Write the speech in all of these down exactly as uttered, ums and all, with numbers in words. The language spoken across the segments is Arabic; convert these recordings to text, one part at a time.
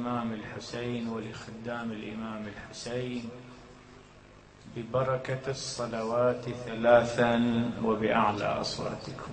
الإمام الحسين ولخدام الإمام الحسين ببركة الصلوات ثلاثا وبأعلى أصواتكم.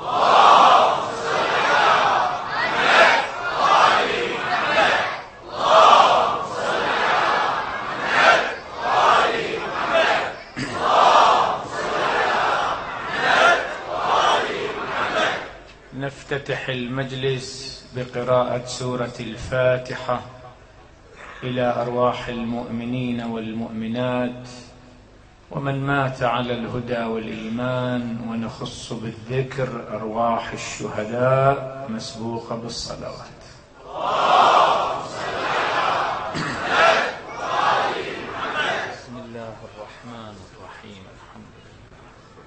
نفتتح المجلس بقراءة سورة الفاتحة إلى أرواح المؤمنين والمؤمنات ومن مات على الهدى والإيمان، ونخص بالذكر أرواح الشهداء مسبوقة بالصلوات. بسم الله الرحمن الرحيم. الحمد لله رب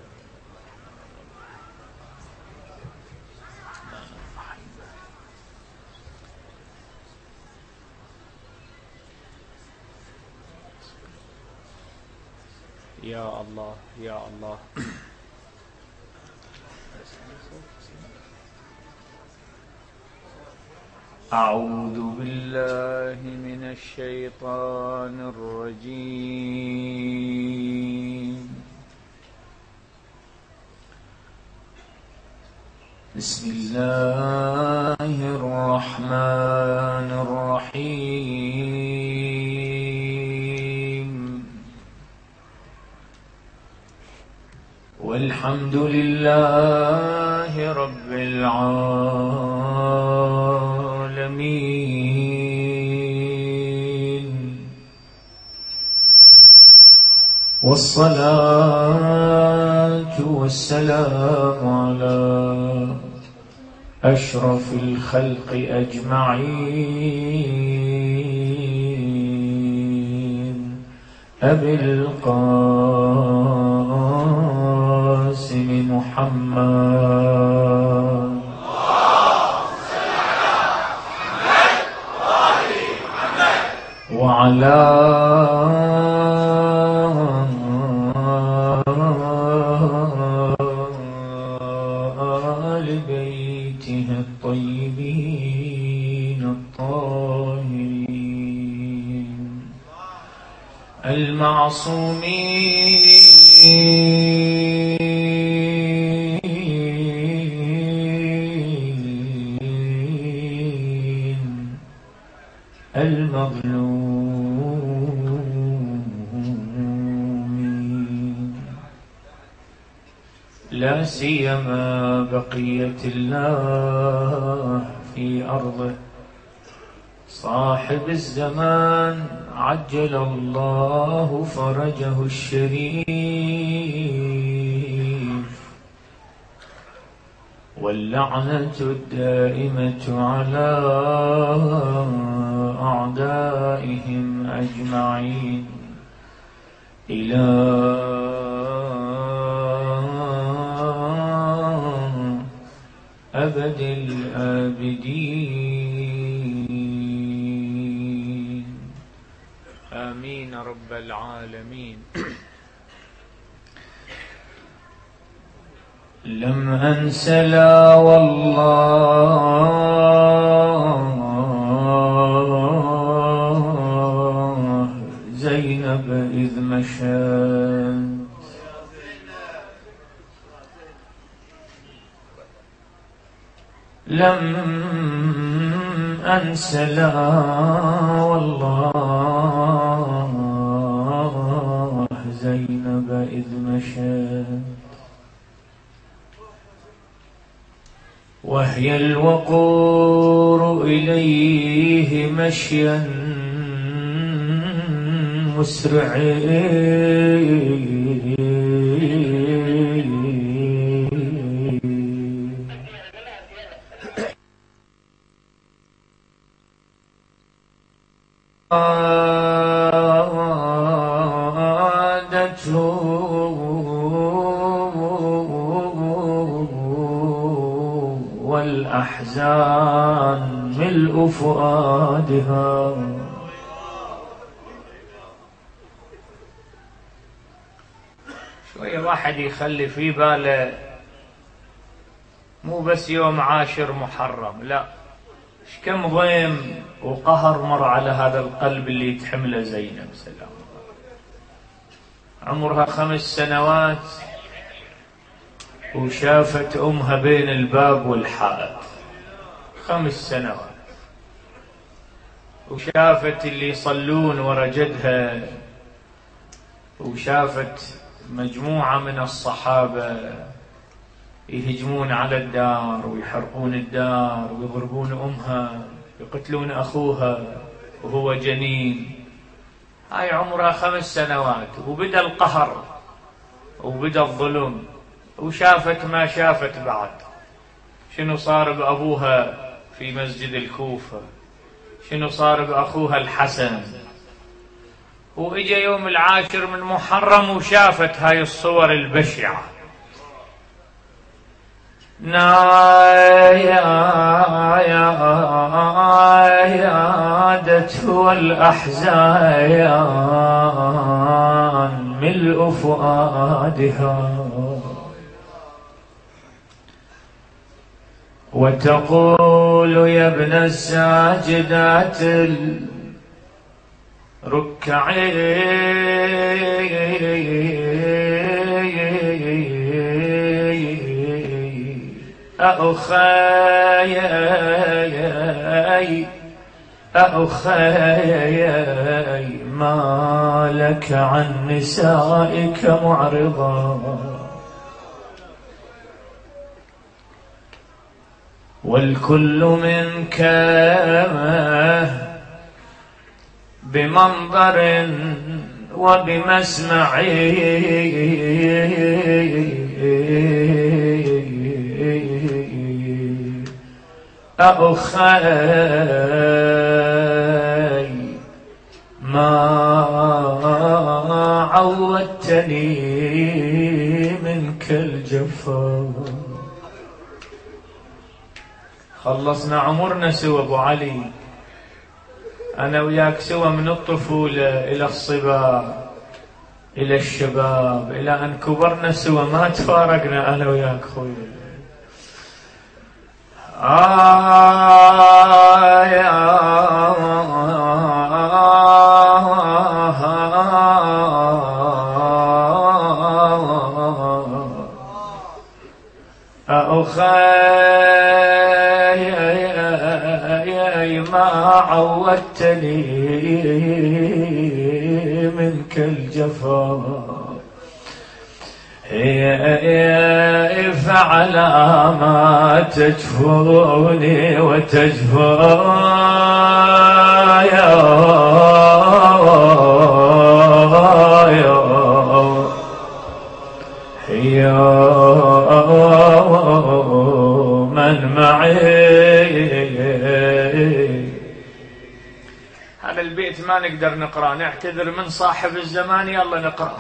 العالمين. يا الله يا الله. أعوذ بالله من الشيطان الرجيم. بسم الله الرحمن الرحيم. والحمد لله رب العالمين، والصلاة والسلام على أشرف الخلق أجمعين، أبي القاسم محمد وعلى آل بيته الطيبين الطاهرين المعصومين المظلومين، لا سيما بقية الله في أرضه، صاحب الزمان عجل الله فرجه الشريف، واللعنة الدائمة على أعدائهم أجمعين إلى أبد الآبدين. آمين رب العالمين. لم أنس لا والله زينب إذ مشت، لم أنس لا والله زينب إذ مشت، وهي الوقور إليه مشيا مسرعين، والأحزان ملء فؤادها، شوية واحد يخلي في باله مو بس يوم عاشر محرم، لا، كم ضيم وقهر مر على هذا القلب اللي تحمله زينب سلام الله. عمرها خمس سنوات وشافت أمها بين الباب والحائط، خمس سنوات، وشافت اللي يصلون ورا جدها، وشافت مجموعة من الصحابة يهجمون على الدار ويحرقون الدار ويضربون أمها يقتلون أخوها وهو جنين. هاي عمرها خمس سنوات وبدأ القهر وبدأ الظلم، وشافت ما شافت بعد. شنو صار بأبوها في مسجد الكوفة، شنو صار بأخوها الحسن. وإجا يوم العاشر من محرم وشافت هاي الصور البشعة. نايادته الأحزان ملء فؤادها، وتقول يا ابن الساجدات الركعين أخاي أخاي ما لك عن نسائك معرضا، والكل منك بمنظر وبمسمع أخاي ما عودتني منك الجفا. خلصنا عمرنا سوى ابو علي، انا وياك سوى من الطفولة الى الصبا الى الشباب الى ان كبرنا سوى، ما تفارقنا انا وياك خوي. آه يا أخاي ما عودتني منك الجفا، فعل ما تجفوني وتجفو يا يا من معي. هذا البيت ما نقدر نقرأ، نعتذر من صاحب الزمان، يلا نقرأ.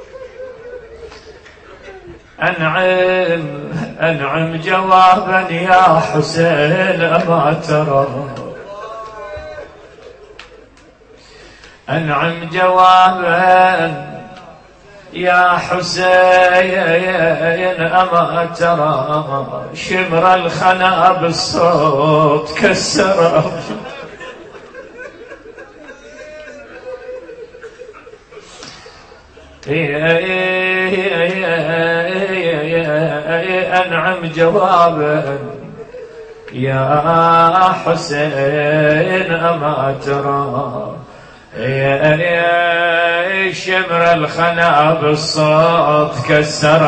أنعم أنعم جوابا يا حسين أما ترى، أنعم جوابا يا حسين أما ترى، شمر الخنا بالصوت كسر. أنعم جوابا يا حسين أما ترى، يا شمر الخنا بالصوت كسر.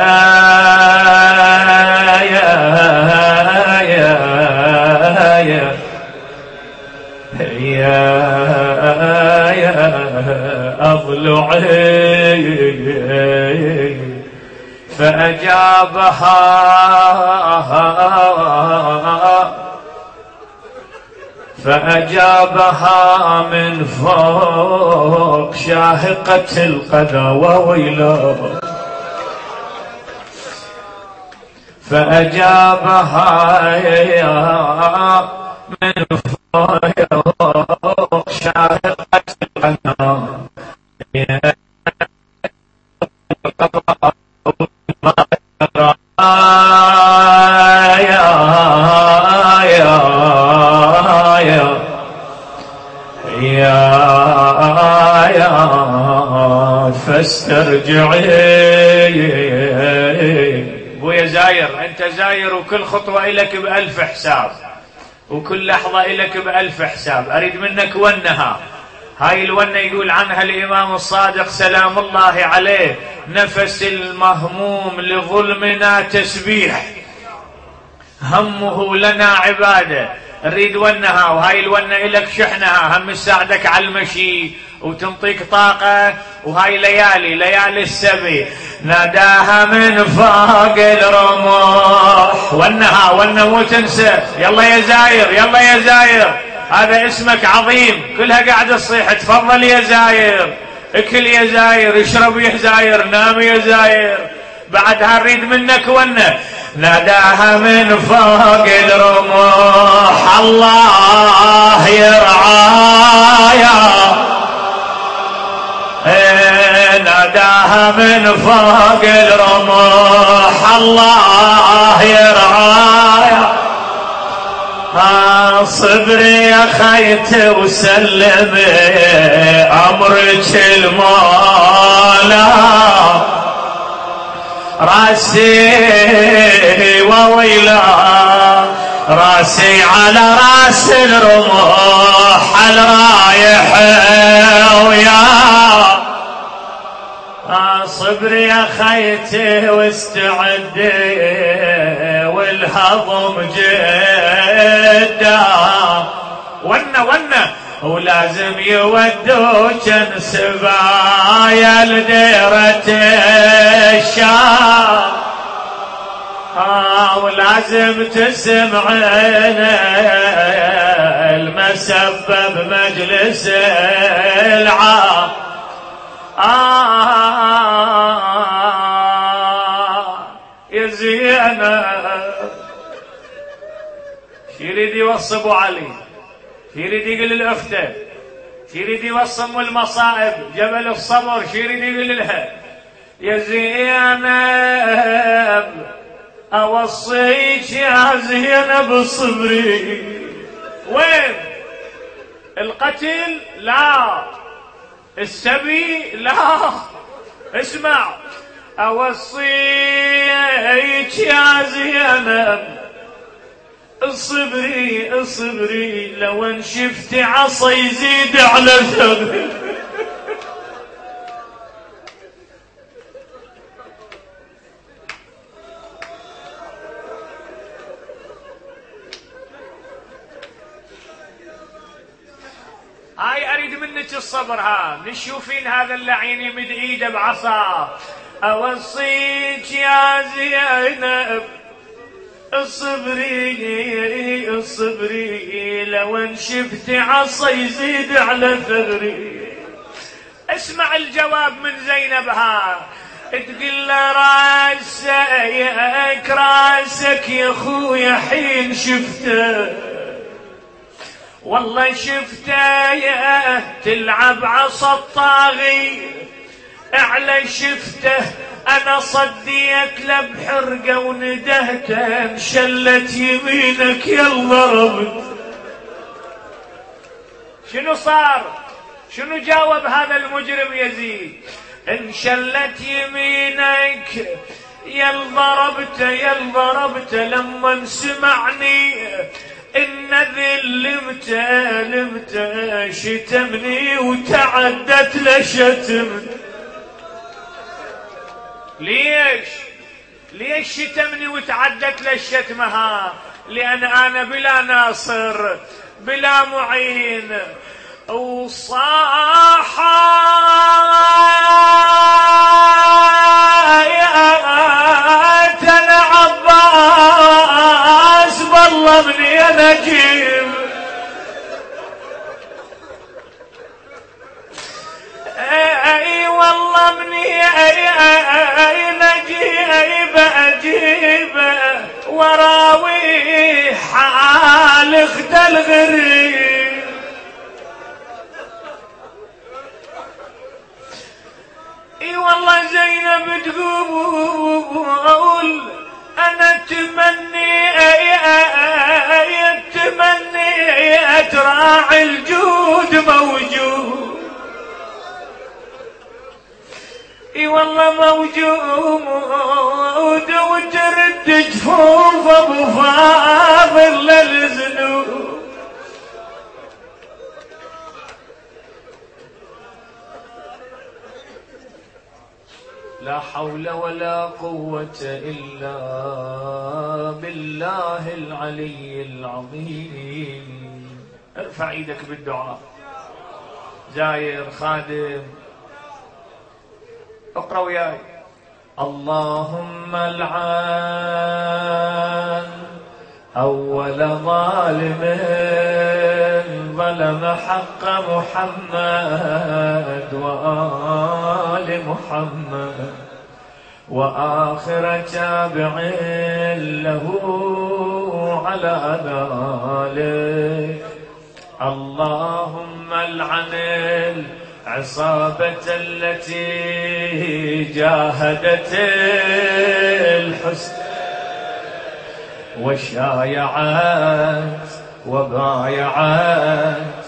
يا يا يا يا يا أضلعي فأجابها فأجابها من فوق شاهقة القنا وويلا، فأجابها من فوق شاهقة القنا، يا يا يا آيات فاسترجعي. ابويا زاير، انت زاير وكل خطوة الك بألف حساب، وكل لحظة الك بألف حساب. اريد منك ونها، هاي الونة يقول عنها الإمام الصادق سلام الله عليه: نفس المهموم لظلمنا تسبيح، همه لنا عبادة. نريد ونها، وهاي الونة إلك شحنها، هم تساعدك على المشي وتنطيك طاقة. وهاي ليالي ليالي السبي ناداها من فوق الرموح. ونها ونة مو تنسى. يلا يا زاير، يلا يا زاير، هذا اسمك عظيم، كلها قاعدة تصيح تفضل يا زاير، اكل يا زاير، اشرب يا زاير، نام يا زاير. بعدها نريد منك ونة. ناداها من فوق الرموح: الله يرعايا. ناداها من فوق الرموح: الله يرعايا. صبري يا خيت وسلمي أمرك المولى، راسي وويلا راسي على راس الرموح الرايح ويا. صبري يا خيتي واستعدي والهضم جدا. ونه ونه ولازم يودوك سبايا لديرة الشام، آه ولازم تسمعين المسبب مجلس العام. آه يا زينب، شي يريد يوصي ابو علي، شي يريد يقول لأخته، شي يريد يوصي ام المصائب جبل الصبر، شي يريد يقول لها: يا زينب اوصيك يا زينب صبري. وين القتل؟ لا. السبي؟ لا. اسمع، اوصيك يا زينب اصبري اصبري، لو ان شفت عصا يزيد على ثغري. هاي اريد منك الصبر. ها نشوفين هذا اللعين يمد ايده بعصا. اوصيك يا زينب اصبري اصبري، لو ان شفت عصا يزيد على ثغري. اسمع الجواب من زينب. ها تقول له: راسك راسك يا اخويا حين شفته، والله شفته تلعب عصا الطاغي، اعلى شفته انا صديت له بحرقه وندهته انشلت يمينك يلا ربط. شنو صار؟ شنو جاوب هذا المجرم يزيد؟ انشلت يمينك يل ضربته يل ضربته، لما سمعني ان ذلمته لمته شتمني وتعدت لشتم. ليش؟ ليش شتمني وتعدت للشتمها؟ لأن أنا بلا ناصر بلا معين. وصاح أنا عباس بالله مني أنا جيب، اي والله مني اي اي نجيب اجيب وراوي حال اخت الغريب. اي والله زينب تقول انا تمني اي اي تمني اتراعي الجود موجود، اي والله موجود، وترد جفوف ابو فاضل للذنوب. لا حول ولا قوة إلا بالله العلي العظيم. ارفع ايدك بالدعاء. زاير خادم اقرأ وياي. اللهم العن أول ظالم ظلم حق محمد وآل محمد، وآخر تابع له على ذلك. اللهم العن العصابة التي جاهدت الحسن وشايعت وبايعت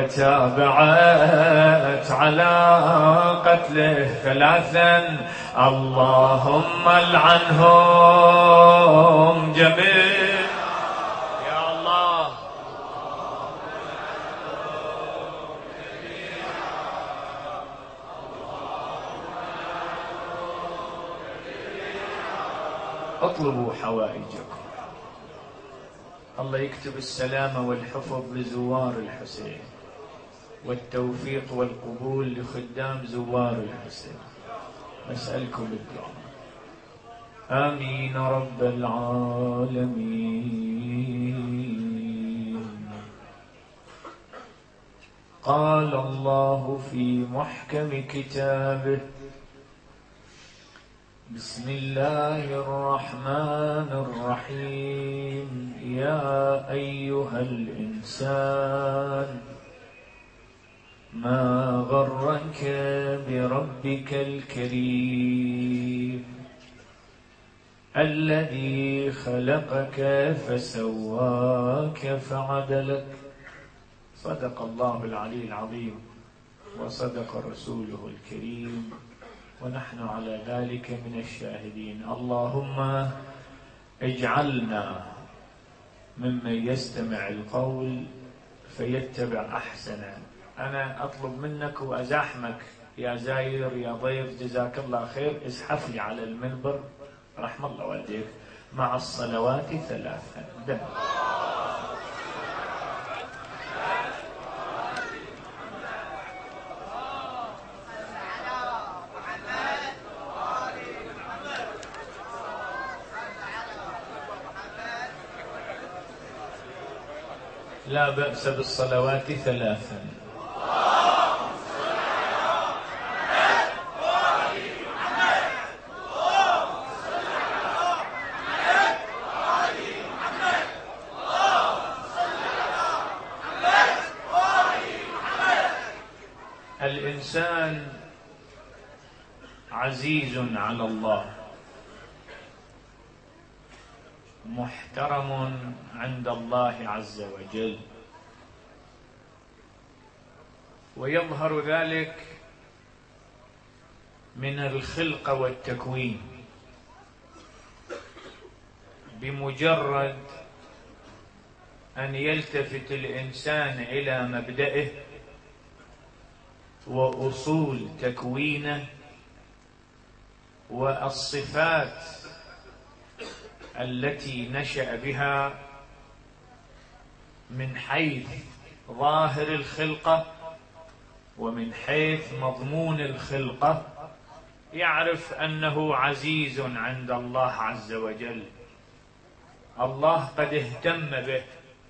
وتابعت على قتله ثلاثا. اللهم العنهم جميعا يا الله. اطلبوا حوائجكم. الله يكتب السلامة والحفظ لزوار الحسين، والتوفيق والقبول لخدام زوار الحسين. نسألكم الدعاء. آمين رب العالمين. قال الله في محكم كتابه: بسم الله الرحمن الرحيم. يا أيها الإنسان ما غرك بربك الكريم الذي خلقك فسواك فعدلك. صدق الله العلي العظيم وصدق رسوله الكريم، ونحن على ذلك من الشاهدين. اللهم اجعلنا ممن يستمع القول فيتبع أحسنه. أنا أطلب منك وأزاحمك يا زاير يا ضيف، جزاك الله خير، ازحف لي على المنبر رحم الله والديك مع الصلوات ثلاثا. دم. لا بأس بالصلوات ثلاثا. الإنسان عزيز على الله، محترم عند الله عز وجل، ويظهر ذلك من الخلقة والتكوين. بمجرد أن يلتفت الإنسان إلى مبدئه وأصول تكوينه والصفات التي نشأ بها من حيث ظاهر الخلقة ومن حيث مضمون الخلقة، يعرف أنه عزيز عند الله عز وجل. الله قد اهتم به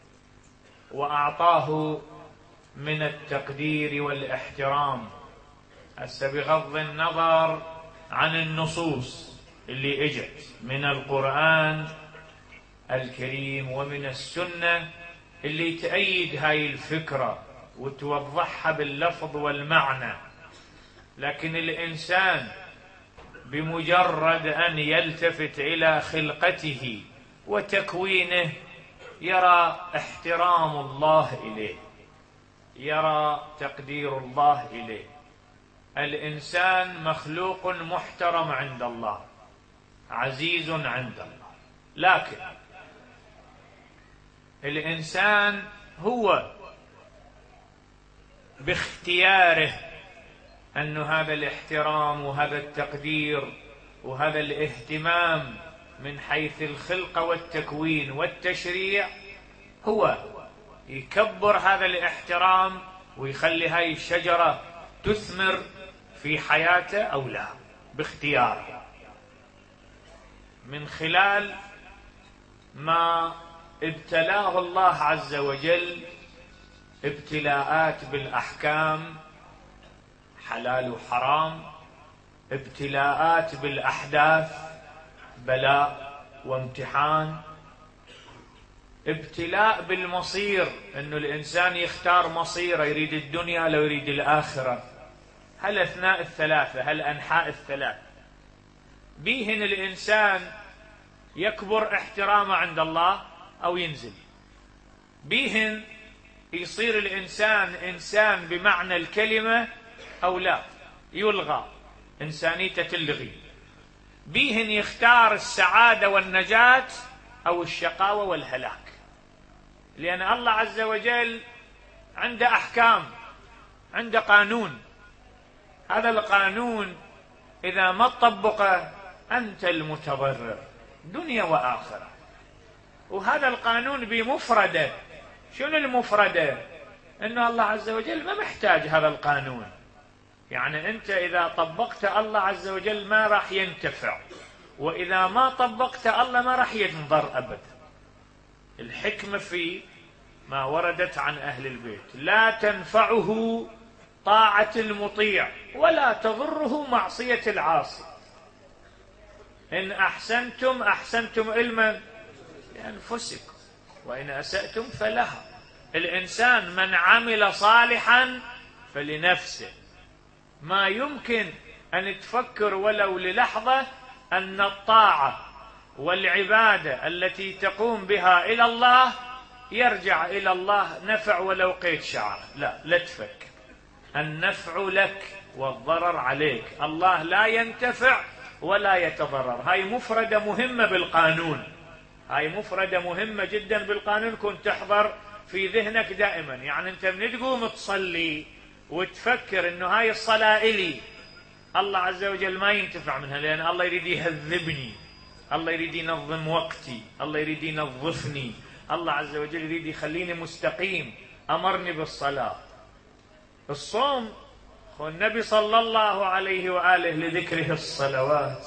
وأعطاه من التقدير والاحترام. هسه بغض النظر عن النصوص اللي اجت من القرآن الكريم ومن السنة اللي تأيد هاي الفكرة وتوضحها باللفظ والمعنى، لكن الإنسان بمجرد أن يلتفت إلى خلقته وتكوينه يرى احترام الله إليه، يرى تقدير الله إليه. الإنسان مخلوق محترم عند الله، عزيز عند الله، لكن الإنسان هو باختياره أن هذا الاحترام وهذا التقدير وهذا الاهتمام من حيث الخلقة والتكوين والتشريع، هو يكبر هذا الاحترام ويخلي هاي الشجرة تثمر في حياته أو لا، باختياره، من خلال ما ابتلاه الله عز وجل ابتلاءات بالأحكام حلال وحرام، ابتلاءات بالأحداث بلاء وامتحان، ابتلاء بالمصير أنه الإنسان يختار مصيره، يريد الدنيا لو يريد الآخرة. هل أثناء الثلاثة، هل أنحاء الثلاث بيهن الإنسان يكبر احترامه عند الله أو ينزل، بيهن يصير الإنسان إنسان بمعنى الكلمة أو لا، يلغى، إنسانيته تلغي، بيهن يختار السعادة والنجاة أو الشقاوة والهلاك. لأن الله عز وجل عنده أحكام، عنده قانون، هذا القانون إذا ما تطبقه أنت المتضرر دنيا وآخرة. وهذا القانون بمفردة. شنو المفردة؟ أنه الله عز وجل ما محتاج هذا القانون، يعني أنت إذا طبقت الله عز وجل ما راح ينتفع، وإذا ما طبقت الله ما راح ينضر أبدا. الحكمة في ما وردت عن أهل البيت: لا تنفعه طاعة المطيع ولا تضره معصية العاصي. إن أحسنتم أحسنتم علما لأنفسكم وإن أسأتم فلها. الإنسان من عمل صالحا فلنفسه. ما يمكن أن تفكر ولو للحظة أن الطاعة والعبادة التي تقوم بها إلى الله يرجع إلى الله نفع ولو قيد شعر. لا، لا تفكر. النفع لك والضرر عليك. الله لا ينتفع ولا يتضرر. هاي مفردة مهمة بالقانون، هاي مفردة مهمة جدا بالقانون، كنت تحضر في ذهنك دائما. يعني أنت من تقوم تصلي وتفكر أنه هاي الصلاة إلي، الله عز وجل ما ينتفع منها، لأن الله يريد يهذبني، الله يريد ينظم وقتي، الله يريد ينظفني، الله عز وجل يريد يخليني مستقيم، أمرني بالصلاة. الصوم، والنبي صلى الله عليه وآله لذكره الصلوات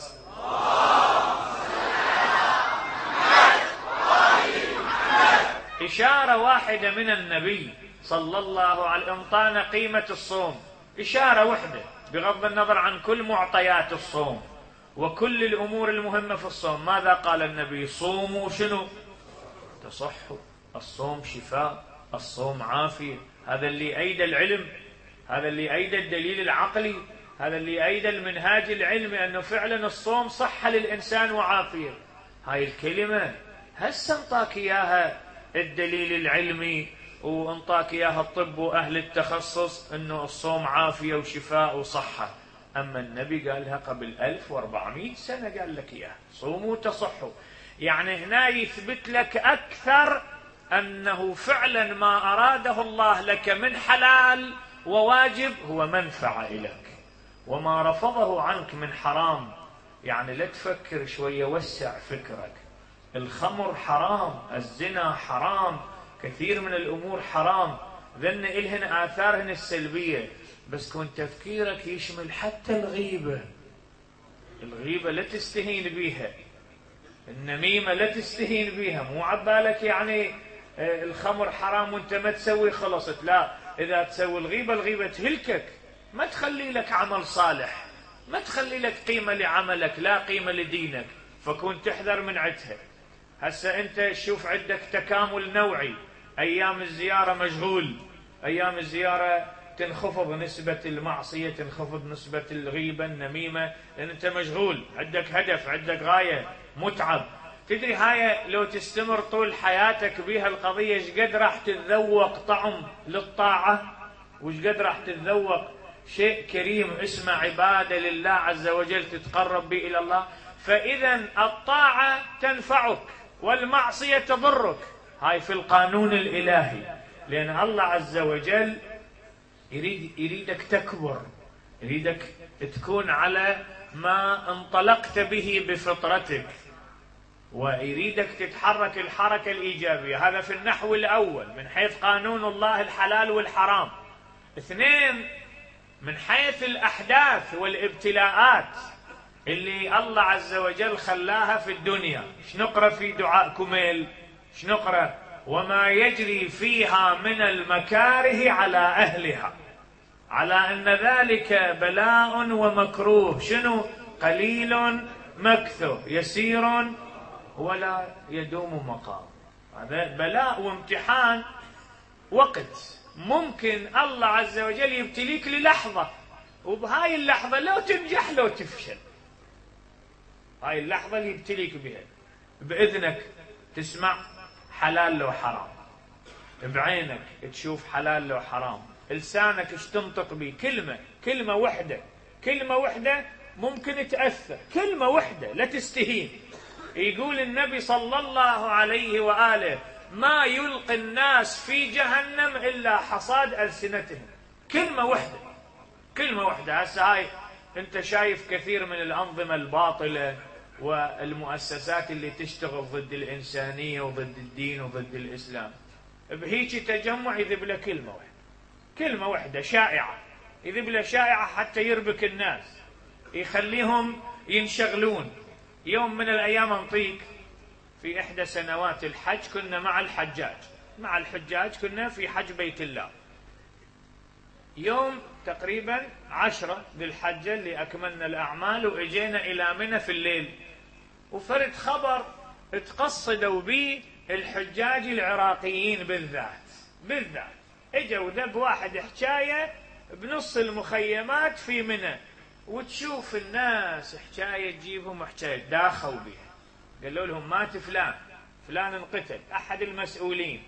إشارة واحدة من النبي صلى الله عليه وسلم انطانا قيمة الصوم، إشارة واحدة بغض النظر عن كل معطيات الصوم وكل الأمور المهمة في الصوم. ماذا قال النبي؟ صوموا شنو؟ تصحوا. الصوم شفاء، الصوم عافية. هذا اللي أيد العلم، هذا اللي أيد الدليل العقلي، هذا اللي أيد المنهاج العلمي أنه فعلا الصوم صحة للإنسان وعافية. هاي الكلمة هسه انطاك إياها الدليل العلمي وانطاك إياها الطب وأهل التخصص أنه الصوم عافية وشفاء وصحة. أما النبي قالها قبل ألف وأربعمائة سنة، قال لك إياها صوموا تصحوا. يعني هنا يثبت لك أكثر أنه فعلا ما أراده الله لك من حلال وواجب هو منفعة إليك، وما رفضه عنك من حرام. يعني لا تفكر شوية، وسع فكرك. الخمر حرام، الزنا حرام، كثير من الأمور حرام، ذن إلهن آثارهن السلبية، بس كون تفكيرك يشمل حتى الغيبة. الغيبة لا تستهين بيها، النميمة لا تستهين بيها. مو عبالك يعني الخمر حرام وانت ما تسوي خلصت، لا، إذا تسوي الغيبة، الغيبة تهلكك، ما تخلي لك عمل صالح، ما تخلي لك قيمة لعملك، لا قيمة لدينك، فكون تحذر من عدها. هسه أنت شوف عندك تكامل نوعي، أيام الزيارة مشغول، أيام الزيارة تنخفض نسبة المعصية، تنخفض نسبة الغيبة النميمة، لأن أنت مشغول، عندك هدف، عندك غاية، متعب. تدري هاي لو تستمر طول حياتك بها القضية ايش قد راح تتذوق طعم للطاعة؟ وش قد راح تتذوق شيء كريم اسمه عبادة لله عز وجل تتقرب به إلى الله. فإذا الطاعة تنفعك والمعصية تضرك، هاي في القانون الإلهي، لأن الله عز وجل يريد يريدك تكبر، يريدك تكون على ما انطلقت به بفطرتك، ويريدك تتحرك الحركة الإيجابية. هذا في النحو الأول من حيث قانون الله الحلال والحرام. اثنين، من حيث الأحداث والابتلاءات اللي الله عز وجل خلاها في الدنيا. ايش نقرأ في دعاء كميل؟ ايش نقرأ؟ وما يجري فيها من المكاره على أهلها، على أن ذلك بلاء ومكروه. شنو؟ قليل مكثه، يسير ولا يدوم مقام. هذا بلاء وامتحان. وقت ممكن الله عز وجل يبتليك للحظة، وبهاي اللحظة لو تنجح لو تفشل، هاي اللحظة اللي يبتليك بها، بإذنك تسمع حلال لو حرام، بعينك تشوف حلال لو حرام، لسانك ايش تنطق به، كلمة كلمة وحدة كلمة وحدة ممكن تأثر، كلمة وحدة لا تستهين. يقول النبي صلى الله عليه وآله: ما يلقي الناس في جهنم إلا حصاد ألسنتهم. كلمة وحدة كلمة وحدة. هسه هاي أنت شايف كثير من الأنظمة الباطلة والمؤسسات اللي تشتغل ضد الإنسانية وضد الدين وضد الإسلام، بهيك تجمع يذب له كلمة واحدة، كلمة واحدة شائعة، يذب له شائعة حتى يربك الناس، يخليهم ينشغلون. يوم من الأيام انطيك في إحدى سنوات الحج كنا مع الحجاج مع الحجاج كنا في حج بيت الله، يوم تقريبا عشرة ذي الحجة اللي أكملنا الأعمال، وإجينا إلى منى في الليل، وفرد خبر تقصدوا به الحجاج العراقيين بالذات بالذات اجوا ذب واحد حكاية بنص المخيمات في منى، وتشوف الناس حكاية تجيبهم حكاية داخوا بها، قالوا لهم مات فلان فلان انقتل أحد المسؤولين.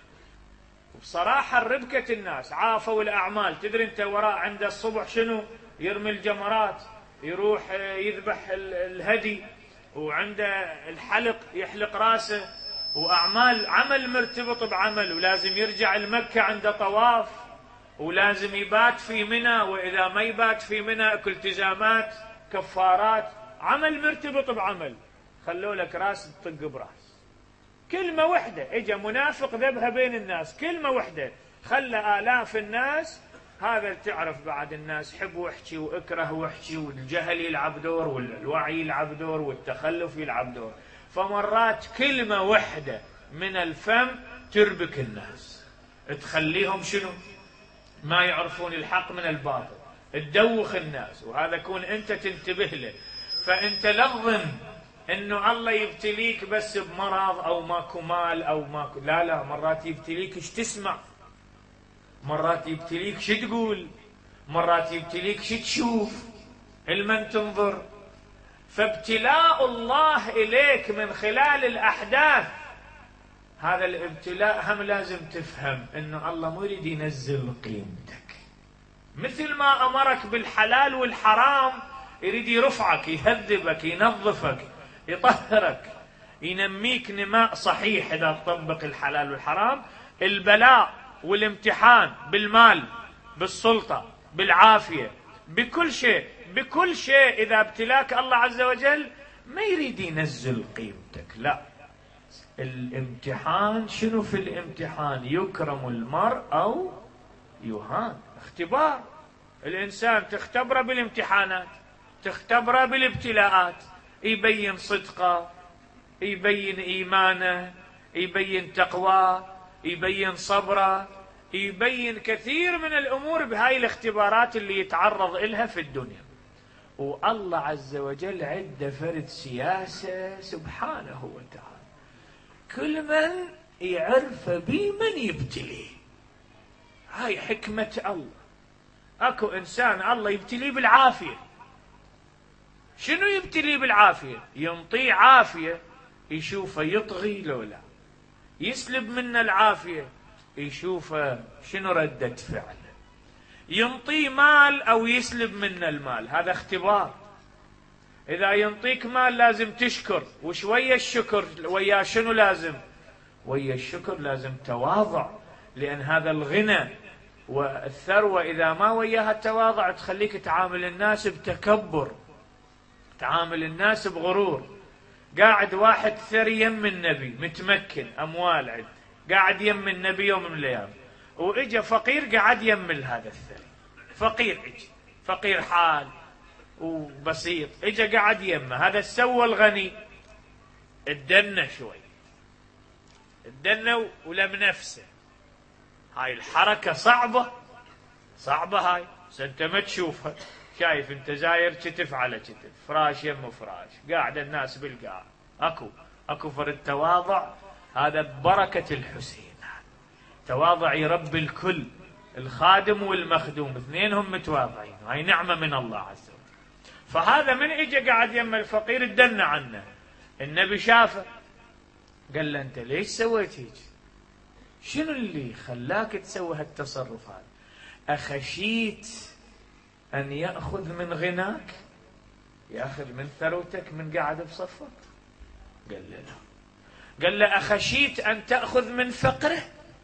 وبصراحة ربكة الناس، عافوا الأعمال. تدري أنت وراء عند الصبح شنو؟ يرمي الجمرات، يروح يذبح الهدي، وعنده الحلق يحلق راسه، وأعمال عمل مرتبط بعمل، ولازم يرجع المكة عنده طواف، ولازم يبات في منى، وإذا ما يبات في منى اكو التزامات كفارات، عمل مرتبط بعمل. خلوا لك راس تطق براس، كلمة وحدة اجا منافق ذبها بين الناس، كلمة وحدة خلى آلاف الناس. هذا تعرف بعد الناس حب واحكي واكره واحكي، والجهل يلعب دور، والوعي يلعب دور، والتخلف يلعب دور. فمرات كلمة وحدة من الفم تربك الناس، تخليهم شنو؟ ما يعرفون الحق من الباطل، تدوخ الناس. وهذا كون انت تنتبه له. فانت لا تظن انه الله يبتليك بس بمرض او ماكو مال او ماكو، لا لا، مرات يبتليك ايش تسمع، مرات يبتليك شو تقول، مرات يبتليك شو تشوف، المن تنظر. فابتلاء الله اليك من خلال الاحداث، هذا الابتلاء هم لازم تفهم انه الله مو يريد ينزل قيمتك، مثل ما امرك بالحلال والحرام يريد يرفعك، يهذبك، ينظفك، يطهرك، ينميك نماء صحيح. إذا تطبق الحلال والحرام، البلاء والامتحان بالمال، بالسلطة، بالعافية، بكل شيء بكل شيء، إذا ابتلاك الله عز وجل ما يريد ينزل قيمتك، لا. الامتحان شنو؟ في الامتحان يكرم المرء أو يهان، اختبار. الإنسان تختبره بالامتحانات، تختبره بالابتلاءات، يبين صدقه، يبين إيمانه، يبين تقواه، يبين صبره، يبين كثير من الأمور بهاي الاختبارات اللي يتعرض إلها في الدنيا. والله عز وجل عنده فرد سياسة سبحانه وتعالى، كل من يعرف بي من يبتليه. هاي حكمة الله. اكو انسان الله يبتليه بالعافية، شنو يبتليه بالعافية؟ ينطيه عافية يشوفه يطغي لو لا، يسلب منا العافية يشوفه شنو ردة فعله. ينطيه مال أو يسلب منه المال، هذا اختبار. إذا ينطيك مال لازم تشكر، وشوية الشكر ويا شنو لازم؟ ويا الشكر لازم تواضع، لأن هذا الغنى والثروة إذا ما وياها التواضع تخليك تعامل الناس بتكبر، تعامل الناس بغرور. قاعد واحد ثري يم النبي متمكن أموال عد، قاعد يم النبي يوم من الأيام، وإجا فقير قاعد يم هذا الثري، فقير إجا فقير حال وبسيط، إجا قاعد يمه، هذا سوى الغني ادنى شوي، ادنى ولم نفسه. هاي الحركة صعبة صعبة هاي، بس انت ما تشوفها. شايف انت زاير كتف على كتف، فراش يم فراش، قاعد الناس بالقاع، اكو اكو فرد تواضع. هذا بركة الحسين، تواضع يربي الكل، الخادم والمخدوم اثنينهم متواضعين، هاي نعمة من الله عز وجل. فهذا من اجى قاعد يم الفقير ادنى عنه، النبي شافه قال له انت ليش سويت هيك؟ شنو اللي خلاك تسوي هالتصرف هذا؟ أخشيت أن يأخذ من غناك، يأخذ من ثروتك من قاعد بصفك؟ قال له لا. قال له أخشيت أن تأخذ من فقره،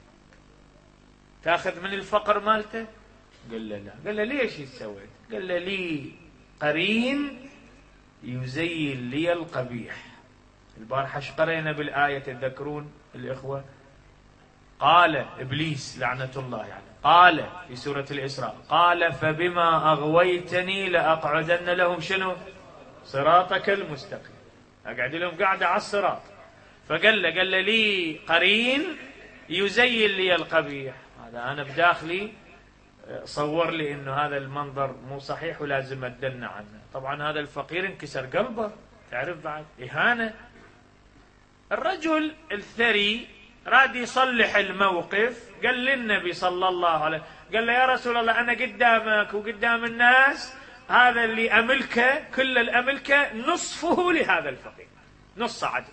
تأخذ من الفقر مالته؟ قال له لا. قال له ليش سويت؟ قال له لي قرين يزين لي القبيح. البارحة قرينا بالآية تذكرون الإخوة؟ قال إبليس لعنة الله يعني، قال في سورة الإسراء، قال فبما أغويتني لأقعدن لهم شنو؟ صراطك المستقيم. أقعد لهم قاعدة على الصراط. فقال له قال له لي قرين يزين لي القبيح. هذا أنا بداخلي صور لي إنه هذا المنظر مو صحيح ولازم أدلنا عنه. طبعا هذا الفقير انكسر قلبه، تعرف بعد إهانة. الرجل الثري راد يصلح الموقف، قال للنبي صلى الله عليه وسلم، قال له يا رسول الله أنا قدامك وقدام الناس، هذا اللي أملكه كل الأملكه نصفه لهذا الفقير، نص عدل.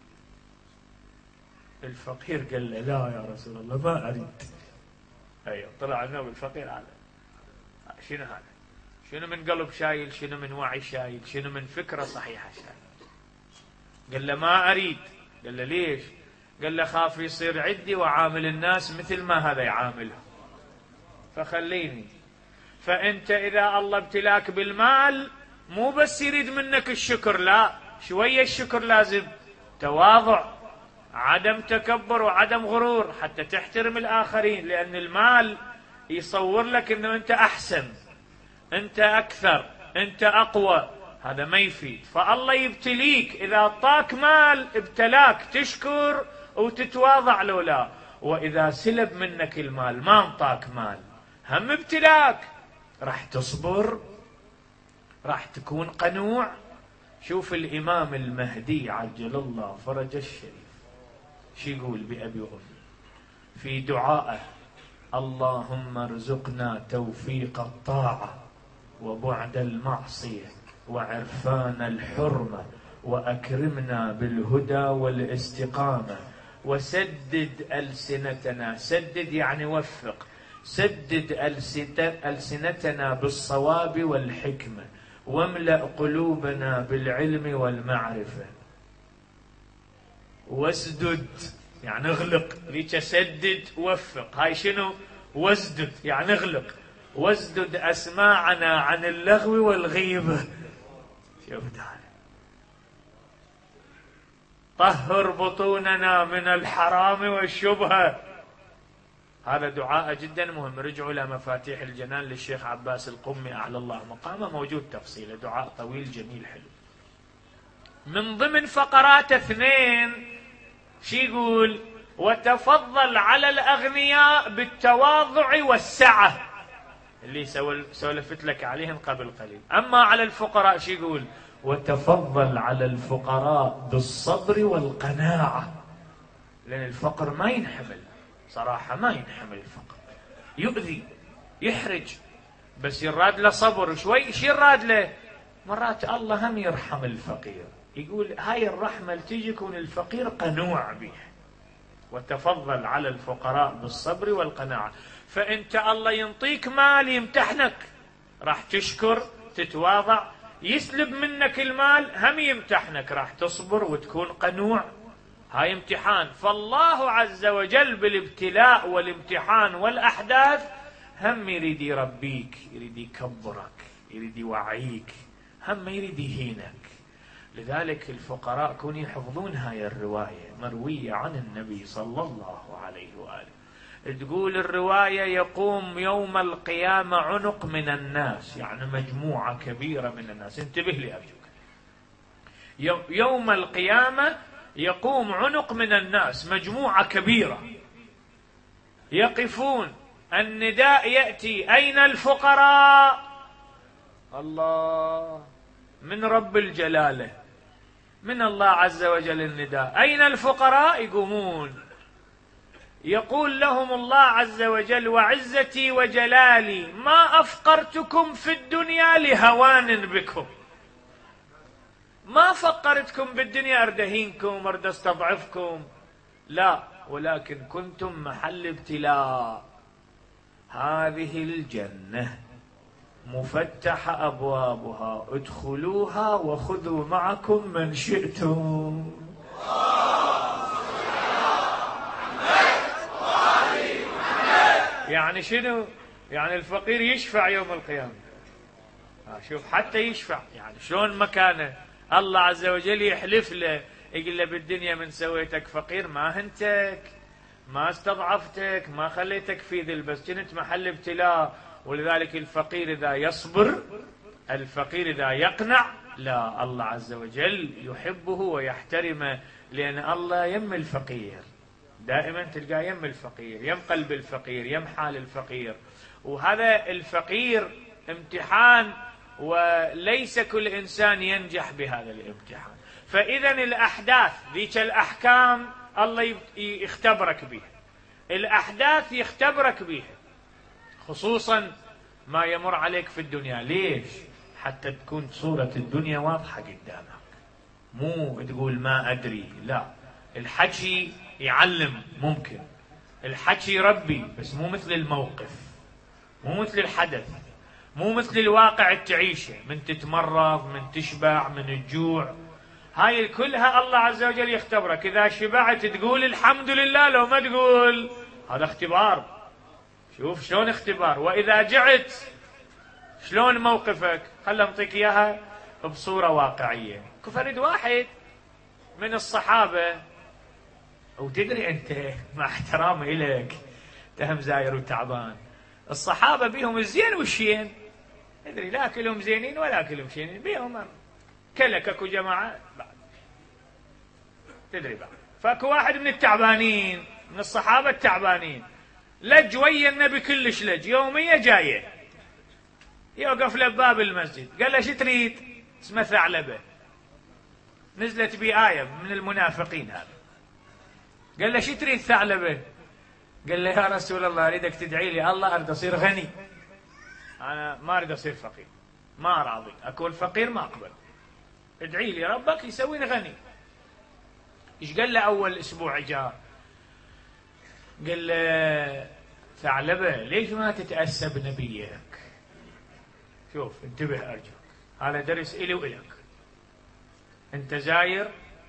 الفقير قال له لا يا رسول الله ما أريد. أيوة طلع النبي الفقير هذا شنو هذا؟ شنو من قلب شايل، شنو من وعي شايل، شنو من فكرة صحيحة شايل. قال له ما أريد. قال له ليش؟ قال له خاف يصير عدي وعامل الناس مثل ما هذا يعامله، فخليني. فأنت إذا الله ابتلاك بالمال مو بس يريد منك الشكر، لا، شوية الشكر لازم تواضع، عدم تكبر وعدم غرور، حتى تحترم الآخرين، لأن المال يصور لك أنه أنت أحسن، أنت أكثر، أنت أقوى، هذا ما يفيد. فالله يبتليك، إذا أعطاك مال ابتلاك تشكر وتتواضع له لا، وإذا سلب منك المال ما أعطاك مال هم ابتلاك، راح تصبر، راح تكون قنوع. شوف الإمام المهدي عجل الله فرج الشريف شو يقول بأبي وأمي في دعائه: اللهم ارزقنا توفيق الطاعة وبعد المعصية وعرفان الحرمة وأكرمنا بالهدى والاستقامة وسدد ألسنتنا، سدد يعني وفق، سدد ألسنتنا بالصواب والحكمة واملأ قلوبنا بالعلم والمعرفة واسدد يعني اغلق، ليك سدد وفق، هاي شنو؟ واسدد يعني اغلق، واسدد أسماعنا عن اللغو والغيبة. شوف تعالى، طهر بطوننا من الحرام والشبهة. هذا دعاء جدا مهم، رجعوا إلى مفاتيح الجنان للشيخ عباس القمي أعلى الله مقامه، موجود تفصيله، دعاء طويل جميل حلو. من ضمن فقرات اثنين شي يقول: وتفضل على الأغنياء بالتواضع والسعة، اللي سولفت لك عليهم قبل قليل. أما على الفقراء شي يقول: وتفضل على الفقراء بالصبر والقناعة، لأن الفقر ما ينحمل صراحة، ما ينحمل الفقر، يؤذي يحرج، بس يراد له صبر شوي. شي يراد له؟ مرات الله هم يرحم الفقير، يقول هاي الرحمة اللي تيجي يكون الفقير قنوع به. وتفضل على الفقراء بالصبر والقناعة. فأنت الله ينطيك مال يمتحنك، راح تشكر تتواضع، يسلب منك المال هم يمتحنك، راح تصبر وتكون قنوع، هاي امتحان. فالله عز وجل بالابتلاء والامتحان والأحداث هم يريد يربيك، يريد يكبرك، يريد يوعيك، هم يريد يهينك. لذلك الفقراء كونوا يحفظون هاي الرواية مروية عن النبي صلى الله عليه وآله. تقول الرواية يقوم يوم القيامة عنق من الناس، يعني مجموعة كبيرة من الناس، انتبه لي أرجوك، يوم القيامة يقوم عنق من الناس مجموعة كبيرة، يقفون، النداء يأتي أين الفقراء؟ الله، من رب الجلالة، من الله عز وجل النداء، أين الفقراء؟ يقومون، يقول لهم الله عز وجل وعزتي وجلالي ما أفقرتكم في الدنيا لهوان بكم، ما فقرتكم بالدنيا أردهينكم أرد استضعفكم، لا، ولكن كنتم محل ابتلاء. هذه الجنة مفتحة أبوابها، ادخلوها وخذوا معكم من شئتم. يعني شنو؟ يعني الفقير يشفع يوم القيامة، شوف حتى يشفع، يعني شلون مكانه، الله عز وجل يحلف له يقول له بالدنيا من سويتك فقير، ما هنتك، ما استضعفتك، ما خليتك في ذل، بس كنت محل ابتلاء. ولذلك الفقير إذا يصبر، الفقير إذا يقنع، لا، الله عز وجل يحبه ويحترمه، لأن الله يم الفقير، دائما تلقاه يم الفقير، يم قلب الفقير، يم حال الفقير. وهذا الفقير امتحان، وليس كل إنسان ينجح بهذا الامتحان. فإذا الأحداث ذيك الأحكام الله يختبرك بها، الأحداث يختبرك بها، خصوصا ما يمر عليك في الدنيا. ليش؟ حتى تكون صورة الدنيا واضحة قدامك، مو تقول ما أدري، لا، الحكي يعلم، ممكن الحكي يربي، بس مو مثل الموقف، مو مثل الحدث، مو مثل الواقع تعيشه، من تتمرض، من تشبع، من الجوع، هاي كلها الله عز وجل يختبرك. إذا شبعت تقول الحمد لله، لو ما تقول هذا اختبار. شوف شلون اختبار. وإذا جعت شلون موقفك؟ خل أعطيك إياها بصورة واقعية. كفرد واحد من الصحابة، وتدري أنت مع احترامي إليك تهم زاير وتعبان، الصحابة بيهم الزين والشين، تدري لا كلهم زينين ولا كلهم شينين، بيهم كلك اكو جماعة بعد، تدري بعد. فاكو واحد من التعبانين من الصحابة التعبانين، لج ويا النبي كلش لج، يومية جاية يوقف له بباب المسجد، قال له شو تريد؟ اسمه ثعلبة، نزلت بي آية من المنافقين هذا، قال له شو تريد ثعلبة؟ قال له يا رسول الله أريدك تدعي لي الله أريد أصير غني، أنا ما أريد أصير فقير، ما راضي أكون فقير، ما أقبل، ادعي لي ربك يسويني غني. إيش قال له أول أسبوع جاء؟ قال له ثعلبة ليش ما تتأسى بنبيك؟ شوف انتبه أرجوك، هذا درس إلي وإلك. أنت زاير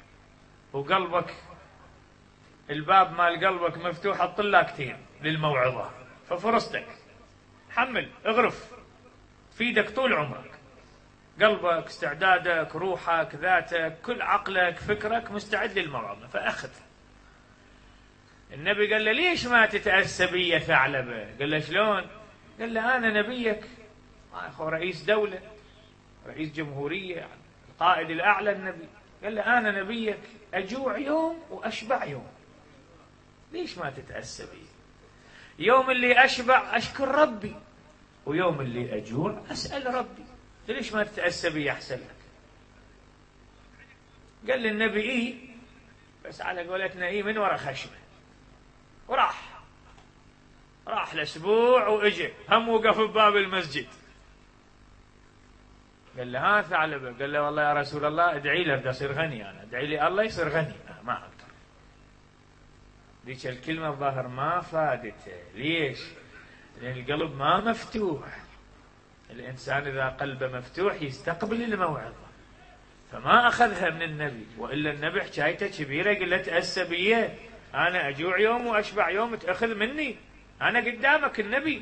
وقلبك الباب مال قلبك مفتوح، حط لك للموعظة، ففرصتك حمل اغرف فيدك طول عمرك، قلبك، استعدادك، روحك، ذاتك، كل عقلك، فكرك مستعد للموعظة، فأخذ. النبي قال له ليش ما تتأسى بي يا ثعلبة؟ قال له شلون؟ قال له أنا نبيك، أخو رئيس دولة، رئيس جمهورية، يعني القائد الأعلى النبي، قال له أنا نبيك، أجوع يوم وأشبع يوم، ليش ما تتأسى بي؟ يوم اللي أشبع أشكر ربي، ويوم اللي أجوع أسأل ربي، ليش ما تتأسى بي أحسن لك؟ قال للنبي إيه، بس على قولتنا إيه من وراء خشمه، وراح راح الأسبوع وإجي هم وقف بباب المسجد. قال له ها ثعلبة؟ قال له والله يا رسول الله ادعي لي بدي أصير غني، أنا ادعي لي الله يصير غني، أنا ما أقدر. ذيك الكلمة الظاهر ما فادته، ليش؟ لأن القلب ما مفتوح. الإنسان إذا قلبه مفتوح يستقبل الموعظة، فما أخذها من النبي، وإلا النبي حكايته كبيرة، يقول له تأسى بي، أنا أجوع يوم وأشبع يوم تأخذ مني، أنا قدامك النبي.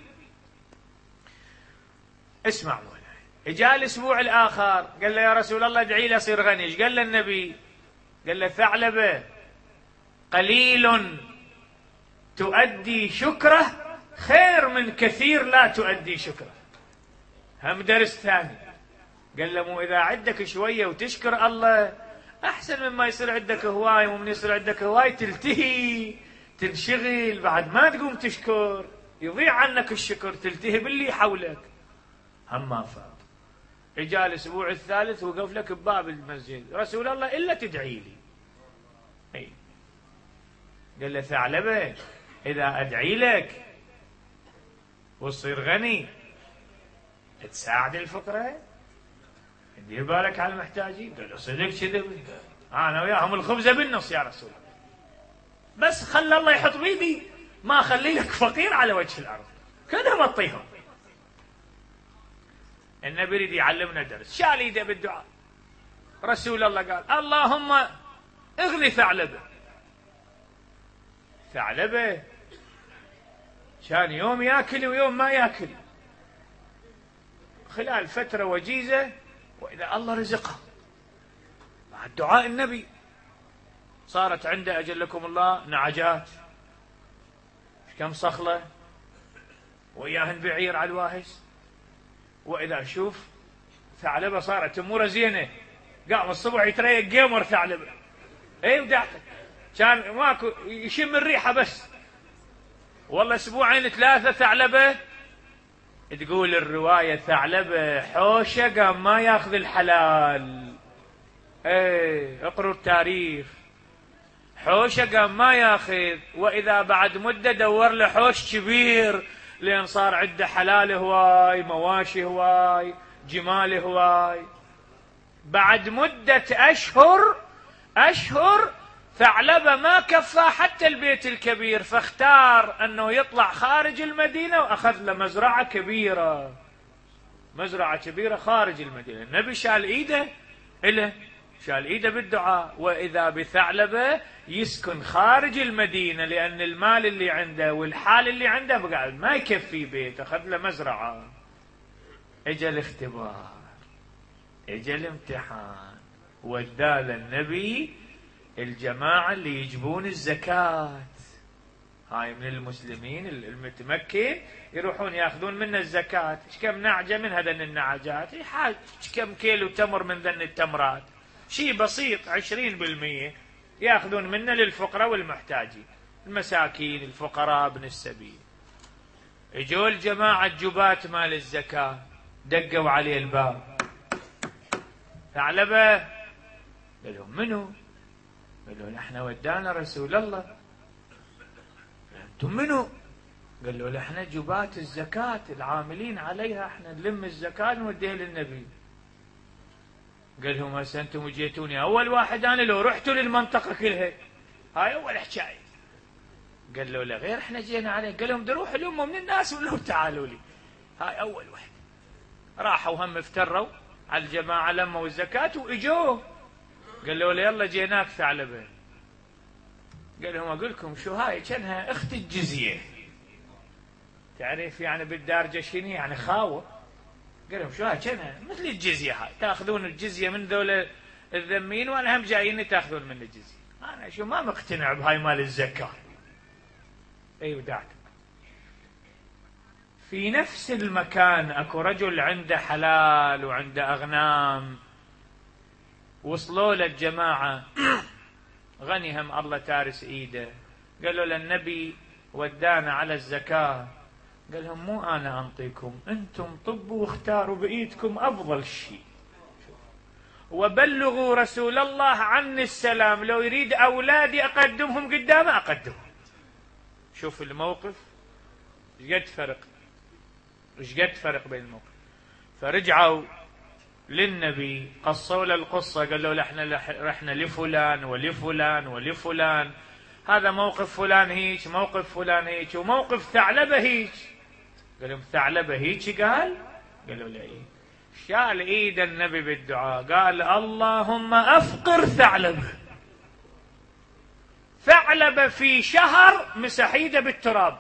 اسمع مولاي، جاء الأسبوع الآخر قال له يا رسول الله ادعي لي أصير غني. ايش قال له النبي؟ قال له ثعلبة قليل تؤدي شكره خير من كثير لا تؤدي شكره. هم درس ثاني، قال له مو إذا عندك شوية وتشكر الله أحسن مما يصير عندك هواي، ومن يصير عندك هواي تلتهي تنشغل بعد ما تقوم تشكر، يضيع عنك الشكر، تلتهي باللي حولك. هم ما فات. اجا الأسبوع الثالث وقف لك بباب المسجد، رسول الله إلا تدعي لي. أي. قال له ثعلبة إذا أدعي لك وتصير غني تساعد الفقراء، دير بالك على المحتاجين. قال له صدق كذب، انا وياهم الخبزه بالنص يا رسول الله، بس خلى الله يحط بيدي ما اخلي لك فقير على وجه الارض، كلهم اعطيهم. النبي يريد يعلمنا درس، شال ايده بالدعاء. رسول الله قال اللهم اغني ثعلبه. ثعلبه كان يوم ياكل ويوم ما ياكل، خلال فترة وجيزة وإذا الله رزقه بعد دعاء النبي صارت عنده أجلكم الله نعجات كم صخلة وياهن بعير على الواهس، وإذا شوف ثعلبة صارت أموره زينة، قام الصبح يتريق جيمر ثعلبة. اي ودعته كان ماكو يشم الريحة بس، والله أسبوعين ثلاثة ثعلبة. تقول الرواية ثعلبة حوشة قام ما ياخذ الحلال. ايه اقروا التاريخ، حوشة قام ما ياخذ، وإذا بعد مدة دور له حوش كبير لين صار عنده حلال هواي، مواشي هواي، جمال هواي. بعد مدة أشهر أشهر ثعلبة ما كفى حتى البيت الكبير، فاختار أنه يطلع خارج المدينة وأخذ له مزرعة كبيرة، مزرعة كبيرة خارج المدينة. النبي شال إيده إله، شال إيده بالدعاء، وإذا بثعلبة يسكن خارج المدينة، لأن المال اللي عنده والحال اللي عنده بقى ما يكفي بيت، أخذ له مزرعة. إجا الاختبار، إجا الامتحان، ودال النبي الجماعة اللي يجبون الزكاة، هاي من المسلمين المتمكن يروحون ياخذون منه الزكاة. ايش كم نعجة من هذن النعجات، حاج كم كيلو تمر من ذن التمرات، شيء بسيط عشرين بالمية ياخذون منه للفقراء والمحتاجين، المساكين الفقراء ابن السبيل. اجوا الجماعة الجبات مال الزكاة، دقوا عليه الباب، ثعلبة قال لهم منو؟ قالوا نحن ودانا رسول الله. انتم منو؟ قالوا نحن جبات الزكاة العاملين عليها، احنا نلم الزكاة نوديها للنبي. قال لهم هسه انتم جيتوني اول واحد، انا لو رحتوا للمنطقة كلها هاي اول حكاية. قال له لا غير احنا جينا عليه. قال لهم دروح لهم من الناس ولو تعالوا لي، هاي اول واحد. راحوا هم افتروا على الجماعة لموا الزكاة واجوه. قال له يلا جيناك ثعلبة. قال لهم اقول لكم شو هاي، كانها اخت الجزية، تعرف يعني بالدارجة شنو يعني خاوة. قال لهم شو هاي، كانها مثل الجزية، هاي تاخذون الجزية من ذول الذمين وانا هم جايين تاخذون من الجزية، انا شو ما مقتنع بهاي مال الزكاة. اي ودعت. في نفس المكان اكو رجل عنده حلال وعنده اغنام، وصلوا له الجماعة غني هم الله تارس ايده، قالوا للنبي ودانا على الزكاة. قال لهم مو انا انطيكم، انتم طبوا واختاروا بايدكم افضل شيء، وبلغوا رسول الله عني السلام، لو يريد اولادي اقدمهم قدامه اقدمهم. شوف الموقف ايش قد فرق، ايش قد فرق بين الموقف. فرجعوا للنبي قصوا له القصة، قالوا له احنا رحنا لفلان ولفلان ولفلان، هذا موقف فلان هيك، موقف فلان هيك، وموقف ثعلبة هيك. قال لهم ثعلبة هيك قال؟ قالوا له إيه. شال إيد النبي بالدعاء قال اللهم أفقر ثعلبة. ثعلبة في شهر مسح إيده بالتراب،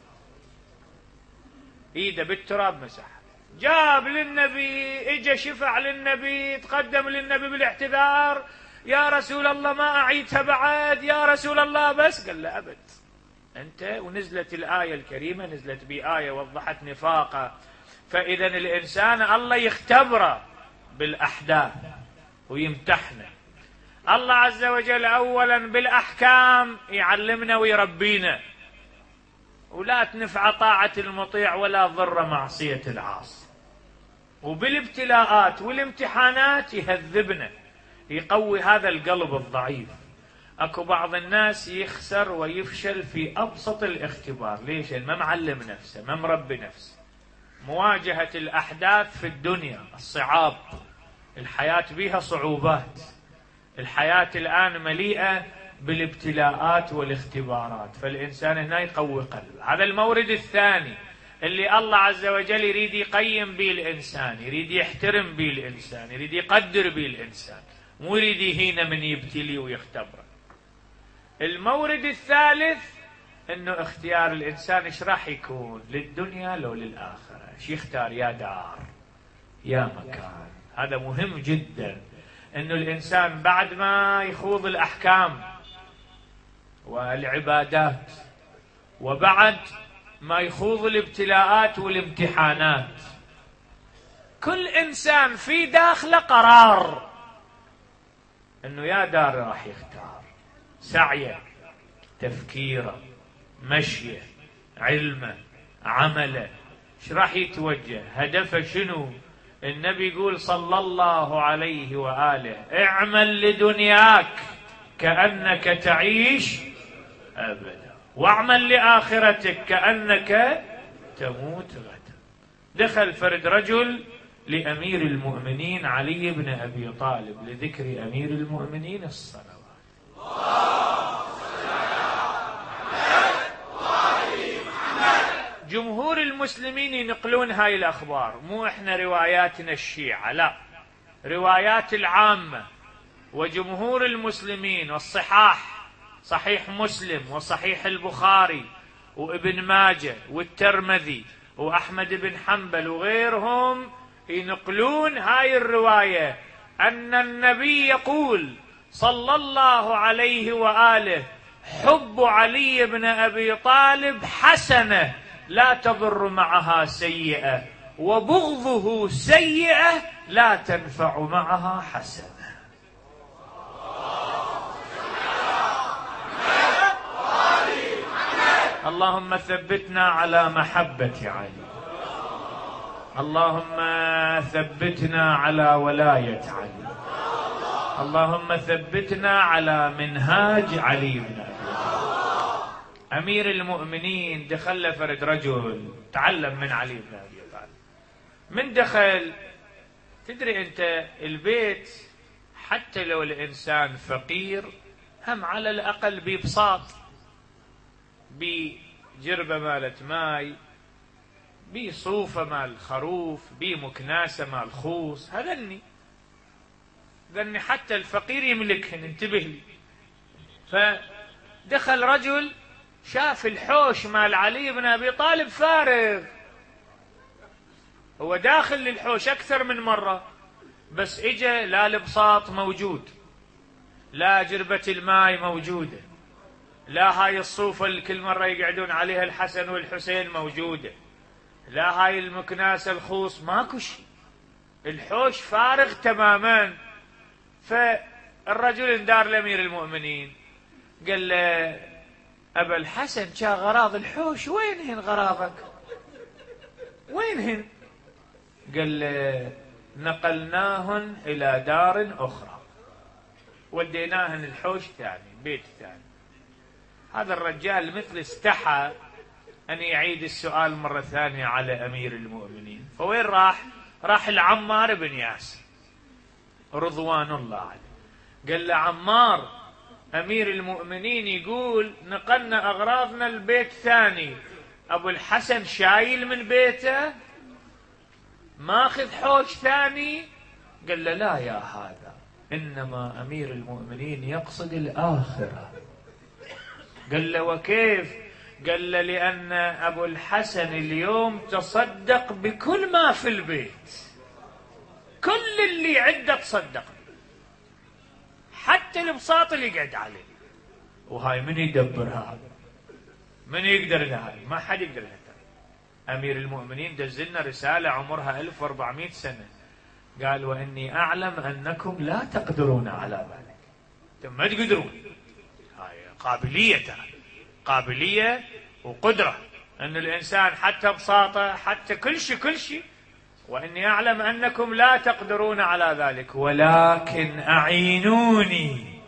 إيده بالتراب مسح. جاب للنبي، إجا شفع للنبي، تقدم للنبي بالاعتذار، يا رسول الله ما أعيدها بعد، يا رسول الله بس. قال له أبد أنت. ونزلت الآية الكريمة، نزلت بآية وضحت نفاقه. فإذا الإنسان الله يختبره بالأحداث ويمتحنه. الله عز وجل أولا بالأحكام يعلمنا ويربينا، ولا تنفع طاعة المطيع ولا ضر معصية العاصي. وبالابتلاءات والامتحانات يهذبنا، يقوي هذا القلب الضعيف. اكو بعض الناس يخسر ويفشل في ابسط الاختبار. ليش؟ ما معلم نفسه، ما مربي نفسه. مواجهة الاحداث في الدنيا، الصعاب، الحياة بها صعوبات. الحياة الان مليئة بالابتلاءات والاختبارات، فالانسان هنا يقوي قلبه. هذا المورد الثاني اللي الله عز وجل يريد يقيم به الانسان، يريد يحترم به الانسان، يريد يقدر به الانسان، مو يريد يهين من يبتلي ويختبره. المورد الثالث انه اختيار الانسان ايش راح يكون، للدنيا لو للاخره، ايش يختار، يا دار يا مكان. هذا مهم جدا، انه الانسان بعد ما يخوض الاحكام والعبادات، وبعد ما يخوض الابتلاءات والامتحانات، كل انسان في داخله قرار انه يا دار راح يختار. سعيه، تفكيره، مشيه، علمه، عمله، ايش راح يتوجه، هدفه شنو. النبي يقول صلى الله عليه وآله اعمل لدنياك كأنك تعيش أبدا، واعمل لآخرتك كأنك تموت غدا. دخل فرد رجل لأمير المؤمنين علي بن أبي طالب لذكر أمير المؤمنين الصلوات. جمهور المسلمين ينقلون هاي الأخبار، مو إحنا رواياتنا الشيعة، لا، روايات العامة. وجمهور المسلمين والصحاح، صحيح مسلم وصحيح البخاري وابن ماجه والترمذي وأحمد بن حنبل وغيرهم، ينقلون هاي الرواية أن النبي يقول صلى الله عليه وآله حب علي بن أبي طالب حسنة لا تضر معها سيئة، وبغضه سيئة لا تنفع معها حسنة. اللهم ثبتنا على محبة علي، اللهم ثبتنا على ولاية علي، اللهم ثبتنا على منهاج علي بن أبي طالب. أمير المؤمنين دخل فرد رجل تعلم من علي بن أبي طالب. من دخل، تدري أنت البيت حتى لو الإنسان فقير هم على الأقل ببساط، بجربة مالت ماي، بصوفة مال خروف، بمكناسة مال خوص، هذني ذني حتى الفقير يملكهن، انتبه لي. فدخل رجل شاف الحوش مال علي بن أبي طالب فارغ، هو داخل للحوش أكثر من مرة، بس إجا لا البساط موجود، لا جربة الماء موجودة، لا هاي الصوفة اللي كل مرة يقعدون عليها الحسن والحسين موجودة، لا هاي المكناسة الخوص، ماكو شيء، الحوش فارغ تماما. فالرجل اندار لأمير المؤمنين قال له أبا الحسن جاء غراض الحوش، وينهن غراضك؟ وينهن؟ قال له نقلناهن إلى دار أخرى، وديناهن الحوش ثاني، بيت ثاني. هذا الرجال مثل استحى أن يعيد السؤال مرة ثانية على أمير المؤمنين. فوين راح؟ راح العمار بن ياسر رضوان الله عليه. قال له عمار، أمير المؤمنين يقول نقلنا أغراضنا البيت ثاني، أبو الحسن شايل من بيته ماخذ حوش ثاني؟ قال له لا يا هذا، إنما أمير المؤمنين يقصد الآخرة. قال له وكيف؟ قال له لأن أبو الحسن اليوم تصدق بكل ما في البيت، كل اللي عنده تصدق، حتى البساط اللي قاعد عليه. وهاي من يدبر هذا؟ من يقدر لهذا؟ ما حد يقدر لهذا. أمير المؤمنين دزلنا رسالة عمرها ألف وأربعمائة سنة، قال وإني أعلم أنكم لا تقدرون على ذلك. أنتم ما تقدرون. هاي قابلية، قابلية وقدرة، أن الإنسان حتى بساطة حتى كل شيء كل شيء. وإني أعلم أنكم لا تقدرون على ذلك ولكن أعينوني،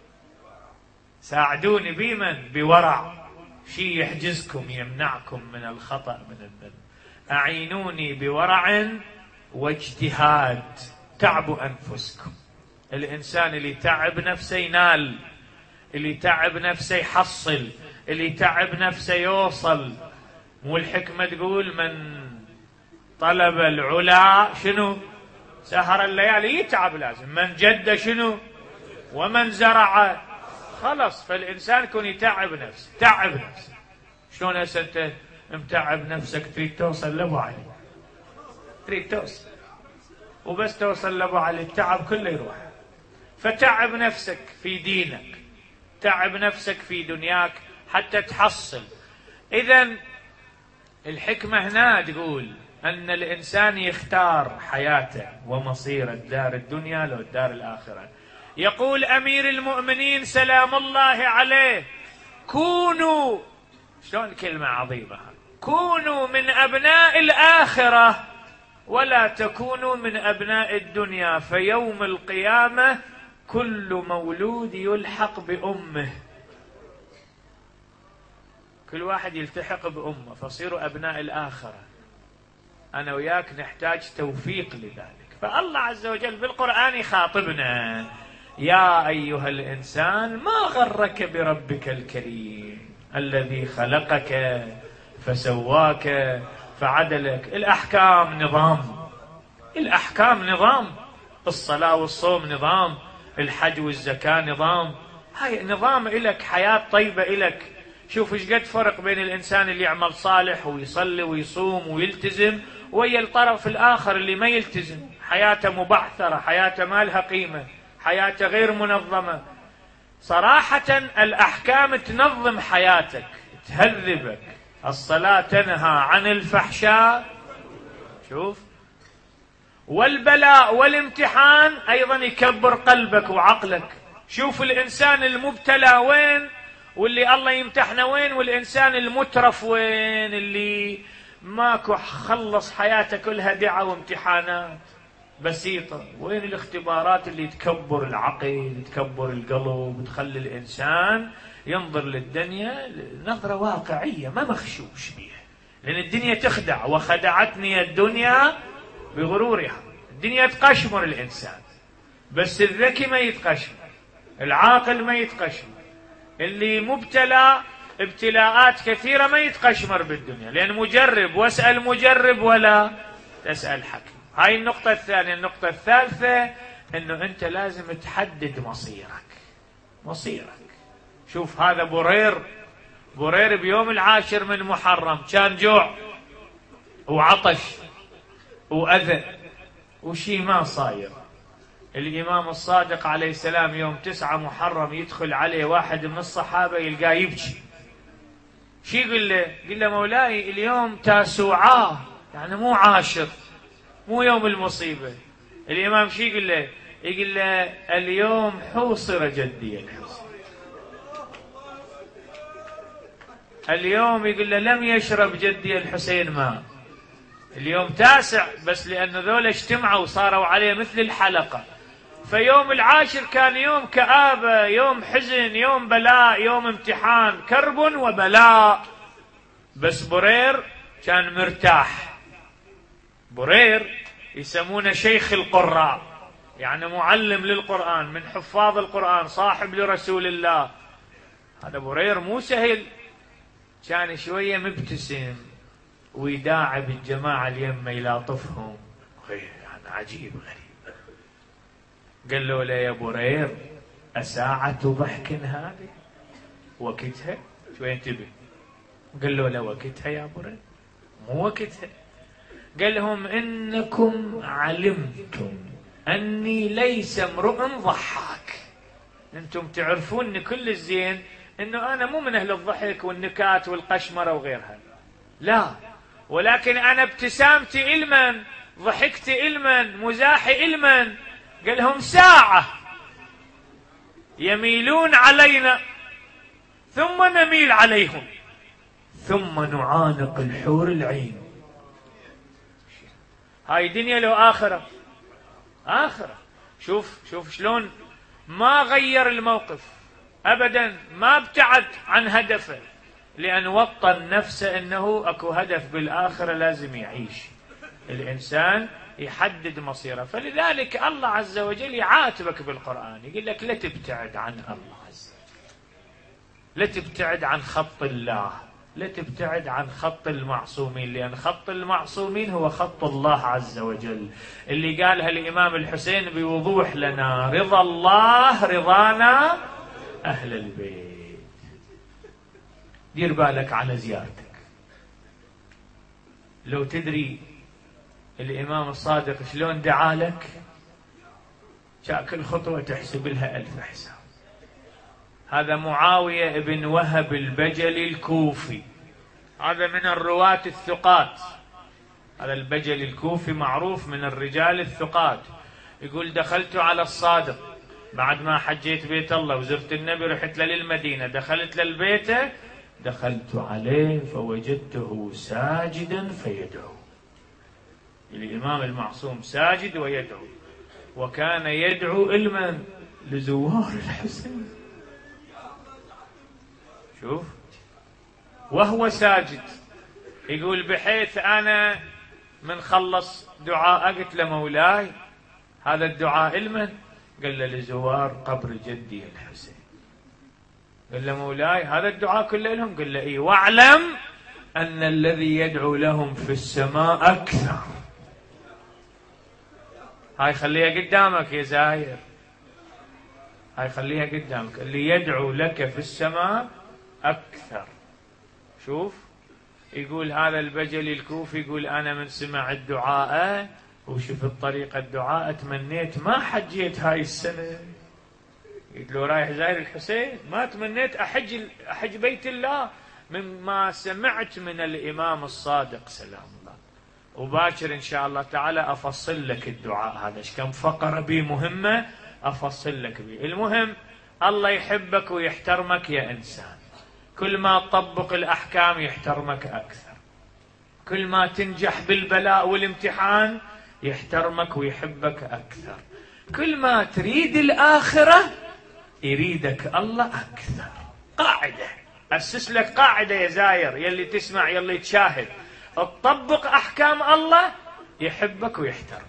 ساعدوني بمن؟ بورع، شيء يحجزكم يمنعكم من الخطأ من الذنب. أعينوني بورع واجتهاد، تعبوا أنفسكم. الإنسان اللي تعب نفسه ينال، اللي تعب نفسه يحصل، اللي تعب نفسه يوصل. مو الحكمة تقول من طلب العلا شنو؟ سهر الليالي. يتعب لازم. من جد شنو؟ ومن زرع. خلص، فالإنسان يكون يتعب نفسه، تعب نفسه. شلون هسه انت متعب نفسك تريد توصل لابو علي، تريد توصل وبس توصل لابو علي التعب كله يروح. فتعب نفسك في دينك، تعب نفسك في دنياك حتى تحصل. إذن الحكمة هنا تقول أن الإنسان يختار حياته ومصير الدار الدنيا لو الدار الآخرة. يقول أمير المؤمنين سلام الله عليه كونوا، شلون كلمة عظيمة، كونوا من أبناء الآخرة ولا تكونوا من أبناء الدنيا، فيوم القيامة كل مولود يلحق بأمه. كل واحد يلتحق بأمه، فصيروا أبناء الآخرة. أنا وياك نحتاج توفيق لذلك. فالله عز وجل بالقرآن يخاطبنا يا أيها الإنسان ما غرك بربك الكريم الذي خلقك فسواك فعدلك. الأحكام نظام، الأحكام نظام، الصلاة والصوم نظام، الحج والزكاة نظام. هاي نظام إلك، حياة طيبة إلك. شوف ايش قد فرق بين الإنسان اللي يعمل صالح ويصلي ويصوم ويلتزم ويا الطرف الآخر اللي ما يلتزم، حياته مبعثرة، حياته ما لها قيمة، حياته غير منظمة. صراحة الأحكام تنظم حياتك، تهذبك. الصلاة تنهى عن الفحشاء، شوف، والبلاء والامتحان أيضا يكبر قلبك وعقلك. شوف الإنسان المبتلى وين، واللي الله يمتحنه وين، والإنسان المترف وين، اللي ماكو خلص حياته كلها دعاء وامتحانات بسيطة. وين الاختبارات اللي تكبر العقل، تكبر القلب، تخلي الإنسان ينظر للدنيا نظرة واقعية ما مخشوش بيها. لأن الدنيا تخدع، وخدعتني الدنيا بغرورها. الدنيا تقشمر الإنسان، بس الذكي ما يتقشمر، العاقل ما يتقشمر. اللي مبتلى ابتلاءات كثيرة ما يتقشمر بالدنيا، لأن مجرب، واسأل مجرب ولا تسأل حكيم. هاي النقطة الثانية. النقطة الثالثة أنه أنت لازم تحدد مصيرك، مصيرك. شوف هذا برير، برير بيوم العاشر من محرم كان جوع وعطش وأذى وشي ما صاير. الإمام الصادق عليه السلام يوم تسعة محرم يدخل عليه واحد من الصحابة يلقاه يبكي. شي يقول له؟ يقول له مولاي اليوم تاسوعاه، يعني مو عاشر، مو يوم المصيبة. الإمام شي يقول له؟ يقول له اليوم حوصر جدي الحسين. اليوم يقول له لم يشرب جدي الحسين ماء. اليوم تاسع، بس لأن ذولا اجتمعوا وصاروا عليه مثل الحلقة. فيوم العاشر كان يوم كآبة، يوم حزن، يوم بلاء، يوم امتحان، كرب وبلاء. بس برير كان مرتاح. برير يسمونه شيخ القراء، يعني معلم للقرآن، من حفاظ القرآن، صاحب لرسول الله. هذا برير مو سهل. كان شوية مبتسم ويداعب الجماعة اليمة يلاطفهم. يعني عجيب غريب. قال له لا يا برير أساعة ضحك هذه وقتها؟ شوية انتبه. قال له لا وقتها يا برير، مو وقتها. قال لهم إنكم علمتم أني ليس امرؤ ضحاك. أنتم تعرفون كل الزين أنه أنا مو من أهل الضحك والنكات والقشمرة وغيرها، لا، ولكن أنا ابتسامتي إلمن، ضحكتي إلمن، مزاحي إلمن. قال لهم ساعة يميلون علينا ثم نميل عليهم ثم نعانق الحور العين. هاي دنيا لو آخرة، آخرة. شوف شوف شلون ما غير الموقف أبدا، ما ابتعد عن هدفه، لأن وطن نفسه أنه أكو هدف بالآخرة لازم يعيش. الإنسان يحدد مصيره. فلذلك الله عز وجل يعاتبك بالقرآن، يقول لك لا تبتعد عن الله عز وجل، لا تبتعد عن خط الله، لا تبتعد عن خط المعصومين، لأن خط المعصومين هو خط الله عز وجل، اللي قالها الإمام الحسين بوضوح لنا: رضا الله رضانا أهل البيت. دير بالك على زيارتك. لو تدري الإمام الصادق شلون دعالك، كل خطوة تحسب لها ألف حساب. هذا معاوية بن وهب البجلي الكوفي، هذا من الرواة الثقات. هذا البجلي الكوفي معروف من الرجال الثقات. يقول دخلت على الصادق بعد ما حجيت بيت الله وزرت النبي، رحت له للمدينة، دخلت للبيت، دخلت عليه فوجدته ساجدا فيدعو. الإمام المعصوم ساجد ويدعو، وكان يدعو إلمن لزوار الحسين. شوف، وهو ساجد يقول بحيث أنا من خلص دعاء قلت لمولاي هذا الدعاء إلمن؟ قال له لزوار قبر جدي الحسين. قال له مولاي هذا الدعاء كله لهم؟ قال له إيه، واعلم أن الذي يدعو لهم في السماء أكثر. هاي خليها قدامك يا زاير، هاي خليها قدامك، اللي يدعو لك في السماء أكثر. شوف، يقول هذا البجلي الكوفي، يقول أنا من سمع الدعاء وشفت طريقة الدعاء تمنيت ما حجيت هاي السنة. قلت له رايح زاير الحسين، ما تمنيت أحج أحج بيت الله مما سمعت من الإمام الصادق سلام الله. وباكر إن شاء الله تعالى أفصل لك الدعاء هذا، كم فقرة بي مهمة أفصل لك بي. المهم الله يحبك ويحترمك يا إنسان، كل ما تطبق الأحكام يحترمك أكثر، كل ما تنجح بالبلاء والامتحان يحترمك ويحبك أكثر، كل ما تريد الآخرة يريدك الله أكثر. قاعدة أسس لك، قاعدة يا زاير يلي تسمع يلي تشاهد، تطبق أحكام الله يحبك ويحترمك.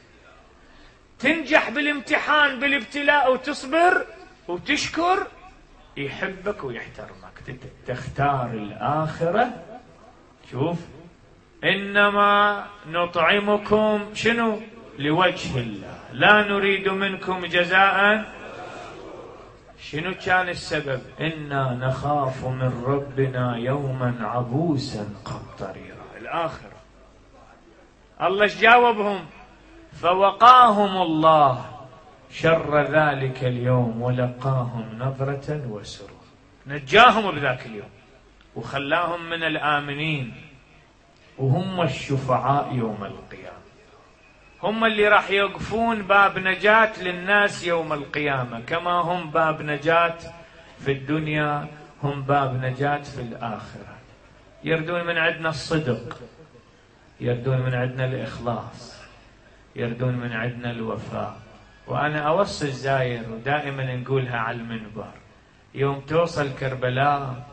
تنجح بالامتحان بالابتلاء وتصبر وتشكر يحبك ويحترمك. تختار الآخرة. شوف، إنما نطعمكم شنو؟ لوجه الله لا نريد منكم جزاء. شنو كان السبب؟ إنا نخاف من ربنا يوما عبوسا قمطريرا. الآخرة الله ايش جاوبهم؟ فوقاهم الله شر ذلك اليوم ولقاهم نظرة وسرور. نجاهم بذاك اليوم وخلاهم من الآمنين، وهم الشفعاء يوم القيامة، هم اللي راح يوقفون باب نجاة للناس يوم القيامة، كما هم باب نجاة في الدنيا هم باب نجاة في الآخرة. يردون من عندنا الصدق، يردون من عندنا الإخلاص، يردون من عندنا الوفاء. وأنا أوصي الزاير ودائما نقولها على المنبر، يوم توصل كربلاء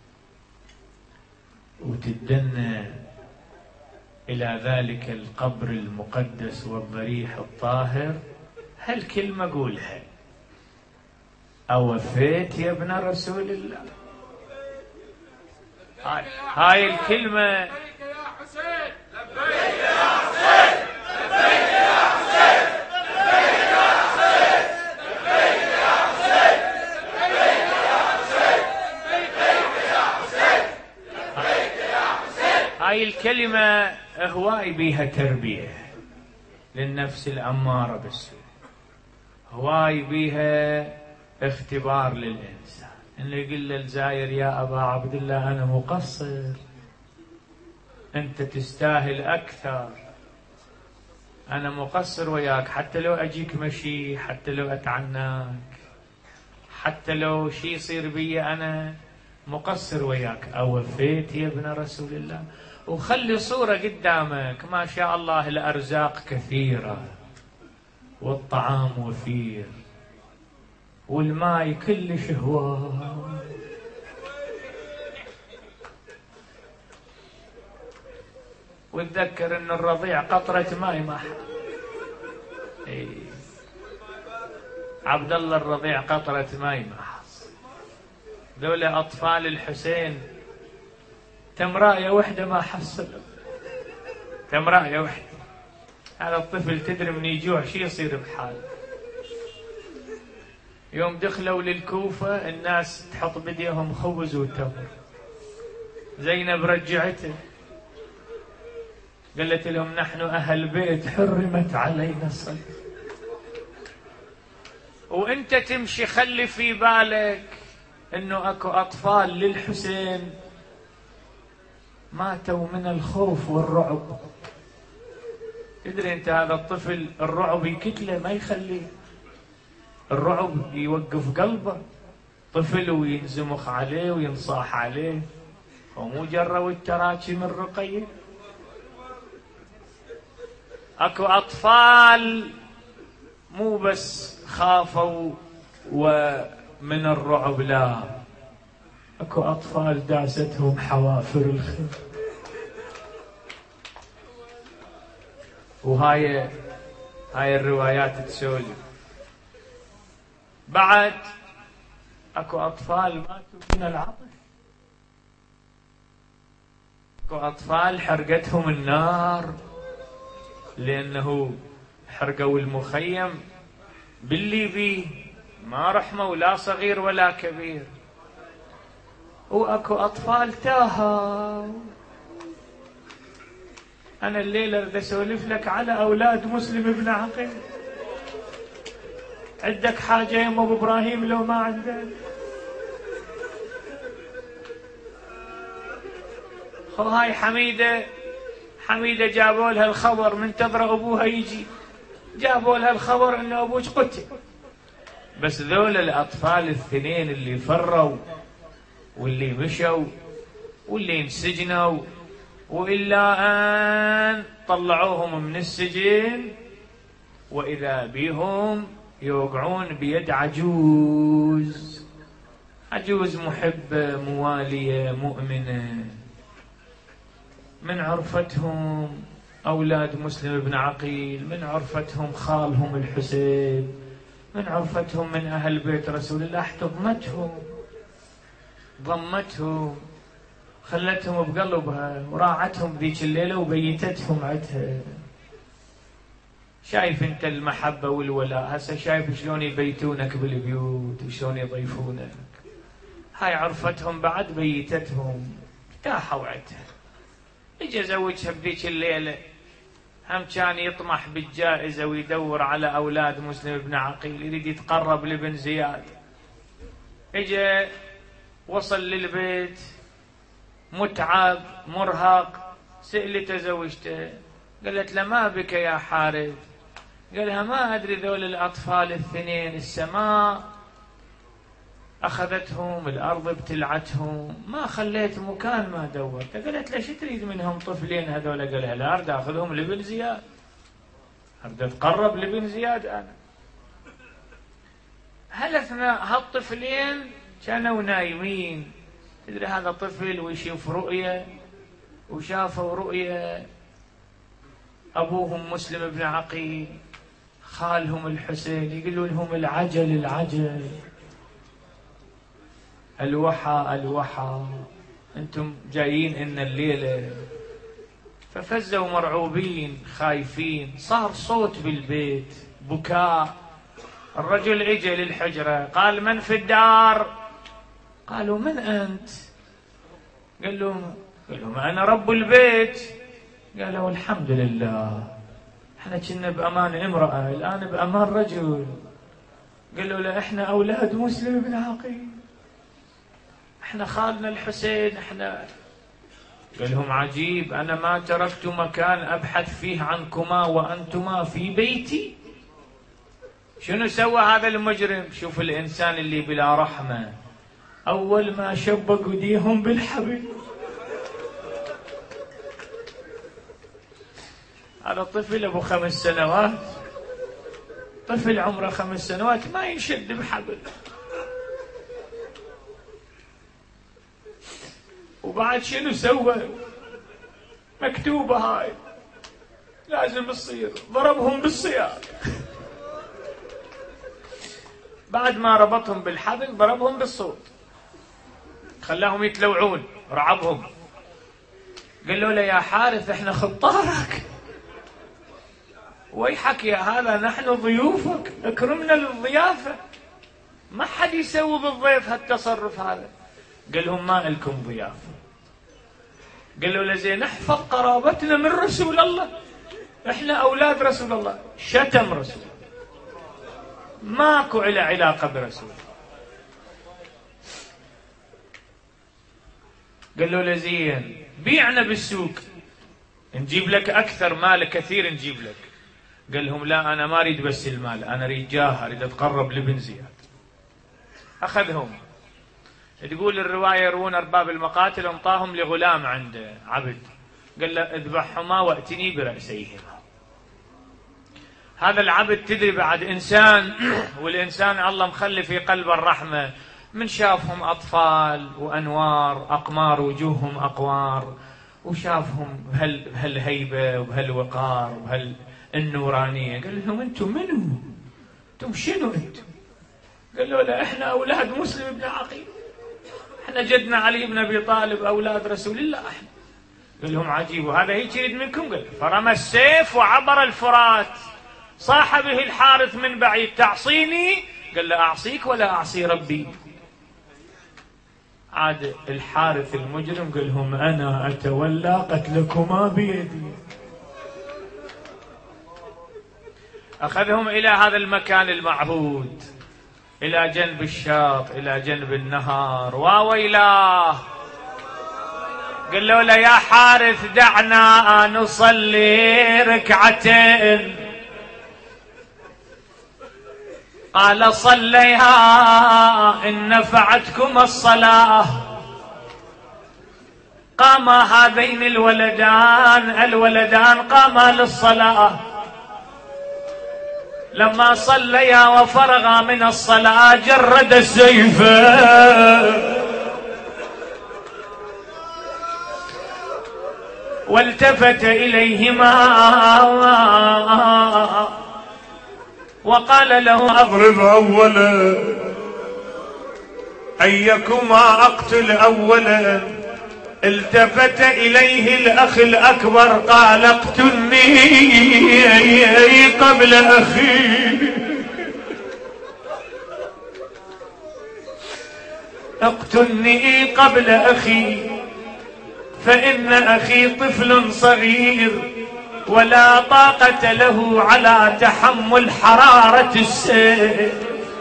وتدنى إلى ذلك القبر المقدس والضريح الطاهر، هالكلمة قولها: أوفيت يا ابن رسول الله؟ هاي, هاي الكلمة هاي الكلمة هواي بيها تربية للنفس الأمارة بالسوء، هواي بيها اختبار للإنسان، إنه يقول للزاير يا أبا عبد الله أنا مقصر، أنت تستاهل أكثر، أنا مقصر وياك، حتى لو أجيك مشي، حتى لو أتعناك، حتى لو شي يصير بي أنا مقصر وياك، أوفيت يا ابن رسول الله. وخلي صورة قدامك، ما شاء الله الأرزاق كثيرة والطعام وفير والماء كلش هواه، وتذكر ان الرضيع قطرة ماء ما إيه. عبد الله الرضيع قطرة ماء ما حص. ذولا اطفال الحسين تمراية وحدة ما حصل، تمراية وحدة. هذا الطفل تدري من يجوع شي يصير بحاله. يوم دخلوا للكوفة الناس تحط بديهم خبز وتمر، زينب رجعته قالت لهم نحن أهل بيت حرمت علينا الصلاة، وانت تمشي خلي في بالك انه اكو اطفال للحسين ماتوا من الخوف والرعب. تدري انت هذا الطفل الرعب يكتله ما يخليه، الرعب يوقف قلبه، طفل وينزمخ عليه وينصاح عليه، ومو جروا التراكي من رقيه. اكو اطفال مو بس خافوا ومن الرعب، لا، اكو اطفال داستهم حوافر الخير. وهاي هاي الروايات تسولف. بعد اكو اطفال ماتوا من العطش، اكو اطفال حرقتهم النار لانه حرقوا المخيم بالليبي، ما رحموا لا صغير ولا كبير. واكو اطفال تاهوا. انا الليله بدي اسولف لك على اولاد مسلم بن عقيل. عندك حاجه يا ام ابو ابراهيم لو ما عندك؟ خو هاي حميده، حميده جابوا لها الخبر منتظره ابوها يجي، جابوا لها الخبر ان ابوك قتل. بس ذول الاطفال الاثنين اللي فروا واللي مشوا واللي انسجنوا، وإلا أن طلعوهم من السجن وإذا بهم يوقعون بيد عجوز، عجوز محبة موالية مؤمنة. من عرفتهم أولاد مسلم بن عقيل، من عرفتهم خالهم الحسين، من عرفتهم من أهل بيت رسول الله، احتضنتهم ضمتهم خلتهم بقلبها وراعتهم ذيك الليلة وبيتتهم عدها. شايف انت المحبة والولاء هسه، شايف شلون يبيتونك بالبيوت وشلون يضيفونك. هاي عرفتهم بعد بيتتهم ارتاحوا عدها. اجى زوجها بذيك الليلة، هم كان يطمح بالجائزة ويدور على أولاد مسلم بن عقيل، يريد يتقرب لابن زياد. اجى وصل للبيت متعب مرهق، سألته زوجته قالت له ما بك يا حارث؟ قالها ما أدري ذول الأطفال الاثنين السماء أخذتهم، الأرض ابتلعتهم، ما خليت مكان ما دورت. قالت له شو تريد منهم طفلين هذول؟ قالها لا أريد أخذهم لابن زياد، أريد أتقرب لابن زياد أنا. هل أثناء هالطفلين كانوا نايمين، تدري هذا طفل ويشوف رؤية، وشافوا رؤية أبوهم مسلم بن عقيل خالهم الحسين يقولوا لهم العجل العجل، الوحى الوحى، أنتم جايين إن الليلة. ففزوا مرعوبين خايفين. صار صوت بالبيت، بكاء. الرجل اجى للحجرة قال: من في الدار؟ قالوا: من أنت؟ قال لهم قال لهم أنا رب البيت. قالوا: الحمد لله، احنا كنا بأمان امرأة، الآن بأمان رجل. قالوا له: احنا أولاد مسلم بن عقيل، احنا خالنا الحسين، احنا. قال لهم: عجيب، أنا ما تركت مكان أبحث فيه عنكما وأنتما في بيتي. شنو سوى هذا المجرم؟ شوف الإنسان اللي بلا رحمة، أول ما شبك وديهم بالحبل. هذا طفل أبو خمس سنوات، طفل عمره خمس سنوات ما ينشد بحبل. وبعد شنو سوى؟ مكتوبة هاي لازم تصير، ضربهم بالسياق. بعد ما ربطهم بالحبل ضربهم بالصوت، خلاهم يتلوعون، رعبهم. قال له: يا حارث احنا خطارك، ويحك يا هذا، نحن ضيوفك، اكرمنا للضيافة، ما حد يسوي بالضيف هالتصرف هذا. قال لهم: ما لكم ضيافة. قال له: لزين احفظ قرابتنا من رسول الله، احنا اولاد رسول الله. شتم رسول الله، ماكو إلى علاقة برسول. قال له: لزين بيعنا بالسوق، نجيب لك أكثر، مال كثير نجيب لك. قال لهم: لا، أنا ما أريد بس المال، أنا أريد جاه، أريد أتقرب لابن زياد. أخذهم. تقول الرواية يروون أرباب المقاتل انطاهم لغلام عنده عبد، قال له: اذبحهما وأتني برأسيهما. هذا العبد تدري بعد إنسان، والإنسان الله مخلي في قلبه الرحمة، من شافهم أطفال وأنوار، أقمار وجوههم أقوار، وشافهم بهالهيبة وبهالوقار وبهالنورانية. قال لهم: أنتم منو؟ أنتم شنو أنتم؟ قالوا له: إحنا أولاد مسلم بن عقيل، إحنا جدنا علي بن أبي طالب أولاد رسول الله إحنا. قال لهم: عجيب، وهذا هيك يريد منكم؟ قال: فرمى السيف وعبر الفرات، صاح به الحارث من بعيد: تعصيني؟ قال له: أعصيك ولا أعصي ربي. عاد الحارث المجرم قال لهم: أنا أتولى قتلكما بيدي. أخذهم إلى هذا المكان المعهود، إلى جنب الشاط، إلى جنب النهر. واويلاه، قال له: لا يا حارث، دعنا نصلي ركعتين. قال: صليها إن نفعتكم الصلاة. قام هذين الولدان الولدان قاما للصلاة. لما صليا وفرغا من الصلاة جرد السيف والتفت إليهما وقال له: أضرب أولا، أيكما أقتل أولا. التفت إليه الأخ الأكبر قال: اقتلني قبل أخي، اقتلني قبل أخي، فإن أخي طفل صغير ولا طاقة له على تحمل حرارة السيف.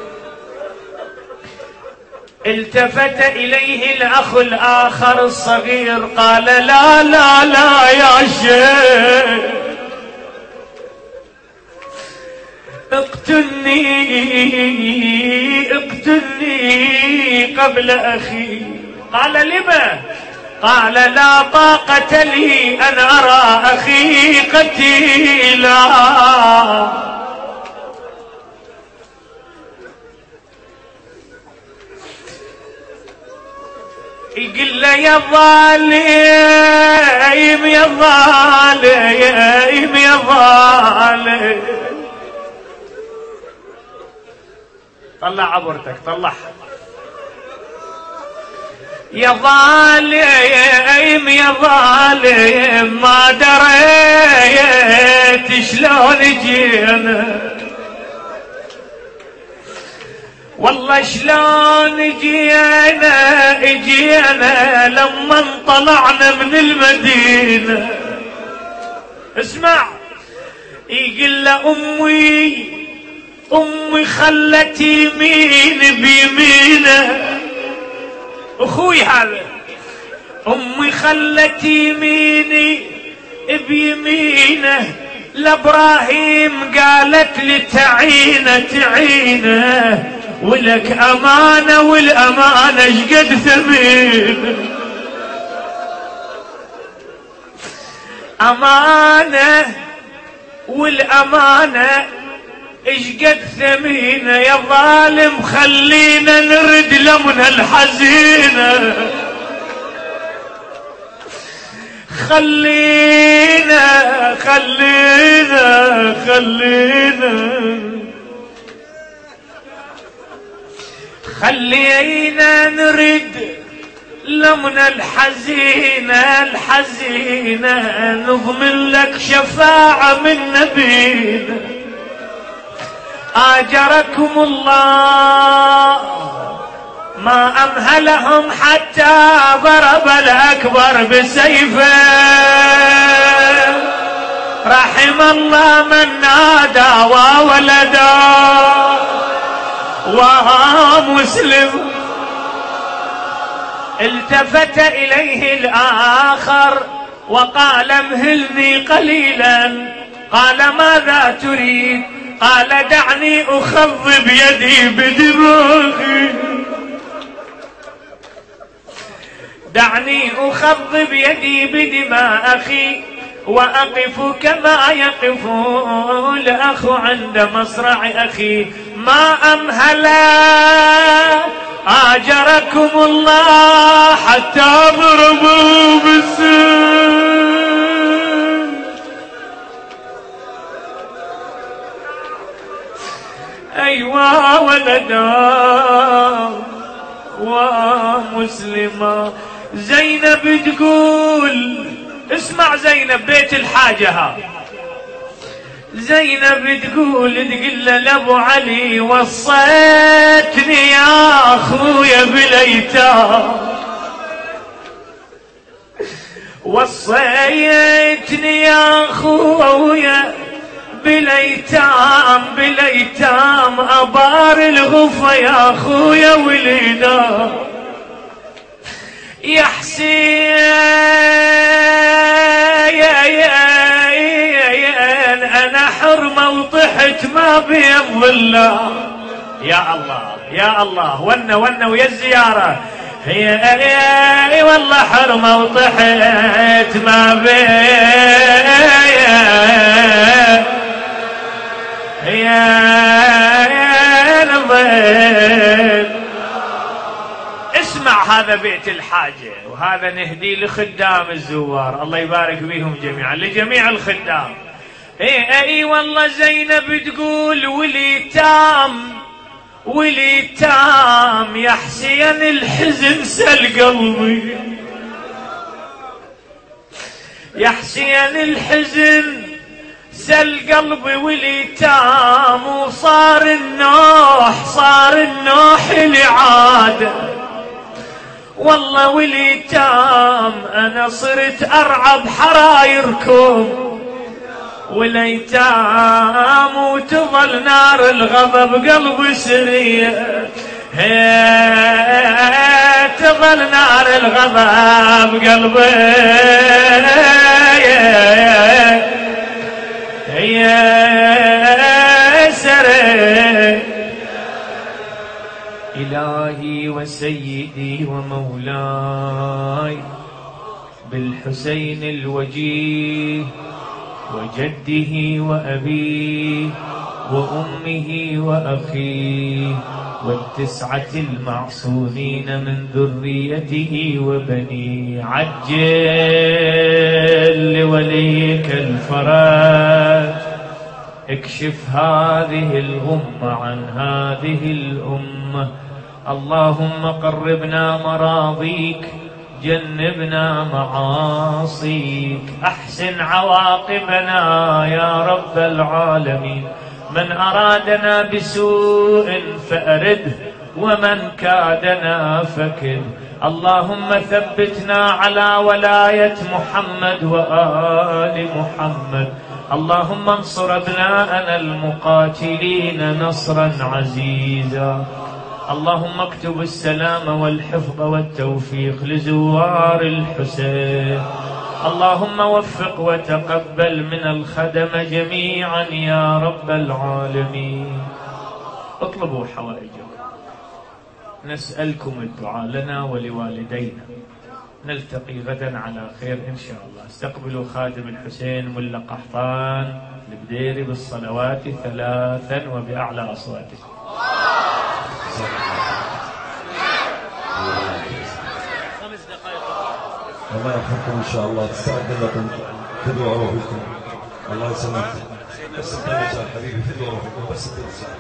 التفت إليه الأخ الآخر الصغير قال: لا لا لا يا شيخ، اقتلني اقتلني قبل أخي. قال: لما؟ قال: لا طاقة لي أن أرى أخي قتيلا. يقول له: يا ظالم يا ظالم يا ظالم، طلع عبرتك، طلعها. يا ظالم يا ظالم ما دريت شلون جينا، والله شلون جينا اجينا لما طلعنا من المدينة. اسمع، يقول له امي امي خلت يمين بيمينه، اخوي هذا، امي خلت يميني بيمينه، لابراهيم قالت لي تعينه تعينه، ولك امانه والامانه شقد ثمين، امانه والامانه اشقد ثمينه، يا ظالم خلينا نرد لمن الحزينه، خلينا خلينا خلينا خلينا نرد لمن الحزينة الحزينة، نضمن لك شفاعة من نبينا. آجركم الله ما أمهلهم حتى ضرب الأكبر بسيفه، رحم الله من نادى وولدا ومسلم. التفت إليه الآخر وقال امهلني قليلا، قال ماذا تريد؟ قال دعني أخضب يدي بدماغي، دعني أخضب يدي بدماء أخي وأقف كما يقف الأخ عند مصرع أخي، ما أمهلا آجركم الله حتى ضربوا بالسيف. أيوا ولدا ومسلما. زينب تقول، اسمع زينب بيت الحاجة ها، زينب تقول تقول لابو علي وصيتني يا اخويا بالايتام، وصيتني يا اخويا بالايتام بالايتام، ابار الغفا يا اخويا ولينا. يا حسين يا يا انا حرمه وطحت ما بيض الله. يا الله يا الله، ونا ونا ويا الزياره، هي والله حرمه وطحت ما بيض يا نظير. اسمع، هذا بيت الحاجة، وهذا نهدي لخدام الزوار، الله يبارك بهم جميعا، لجميع الخدام. اي اي والله زينب تقول وليتام وليتام يا حسين الحزن سل قلبي، يا حسين الحزن سل قلبي وليتام، وصار النوح صار النوح لعاده، والله وليتام انا صرت ارعب حرايركم وليتام، وتظل نار الغضب قلبي سريه، تظل نار الغضب قلبي يا سري. إلهي وسيدي ومولاي بالحسين الوجيه وجده وأبيه وأمه وأخيه والتسعة المعصومين من ذريته وبنيه، عجل لوليك الفرج، اكشف هذه الغمة عن هذه الأمة، اللهم قربنا مراضيك، جنبنا معاصيك، أحسن عواقبنا يا رب العالمين. من أرادنا بسوء فأرده، ومن كادنا فكد. اللهم ثبتنا على ولاية محمد وآل محمد. اللهم انصر أبناءنا المقاتلين نصرا عزيزا. اللهم اكتب السلام والحفظ والتوفيق لزوار الحسين. اللهم وفق وتقبل من الخدم جميعا يا رب العالمين. اطلبوا حوائجكم، نسألكم الدعاء لنا ولوالدينا. نلتقي غدا على خير إن شاء الله. استقبلوا خادم الحسين ملا قحطان البديري بالصلوات ثلاثا وبأعلى أصواتكم. خمس دقائق. الله يحفظكم إن شاء الله. تستعد لكم تدعوا روحكم. الله يسلمك. بس الدرجة حبيبي تدعوا روحكم بس الدرجة.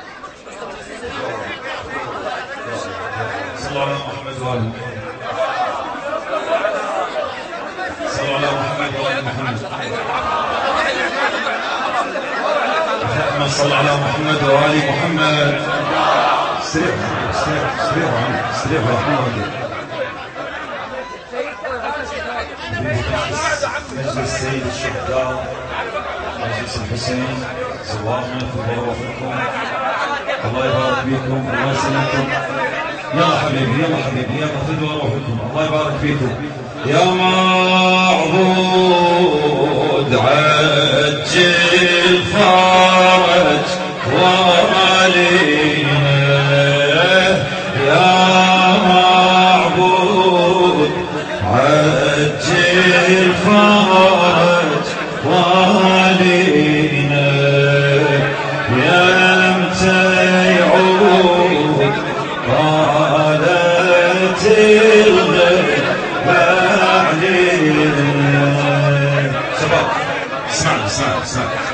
صلوا على محمد وآل صلوا على محمد وآل محمد. محمد صلى على محمد وآل محمد. استريحوا استريحوا استريحوا استريحوا رحمة مجلس السيد الشهداء، مجلس الحسين، زوارنا تبارك فيكم. الله يبارك فيكم، الله يسلمكم. يلا حبيبي يلا حبيبي يلا خذوا روحكم. الله يبارك فيكم. يا معبود عجل فرج والينا، يا معبود عجل فرج والينا، يا متى يعود قالت الغيب علينا. شباب اسمعوا اسمعوا اسمعوا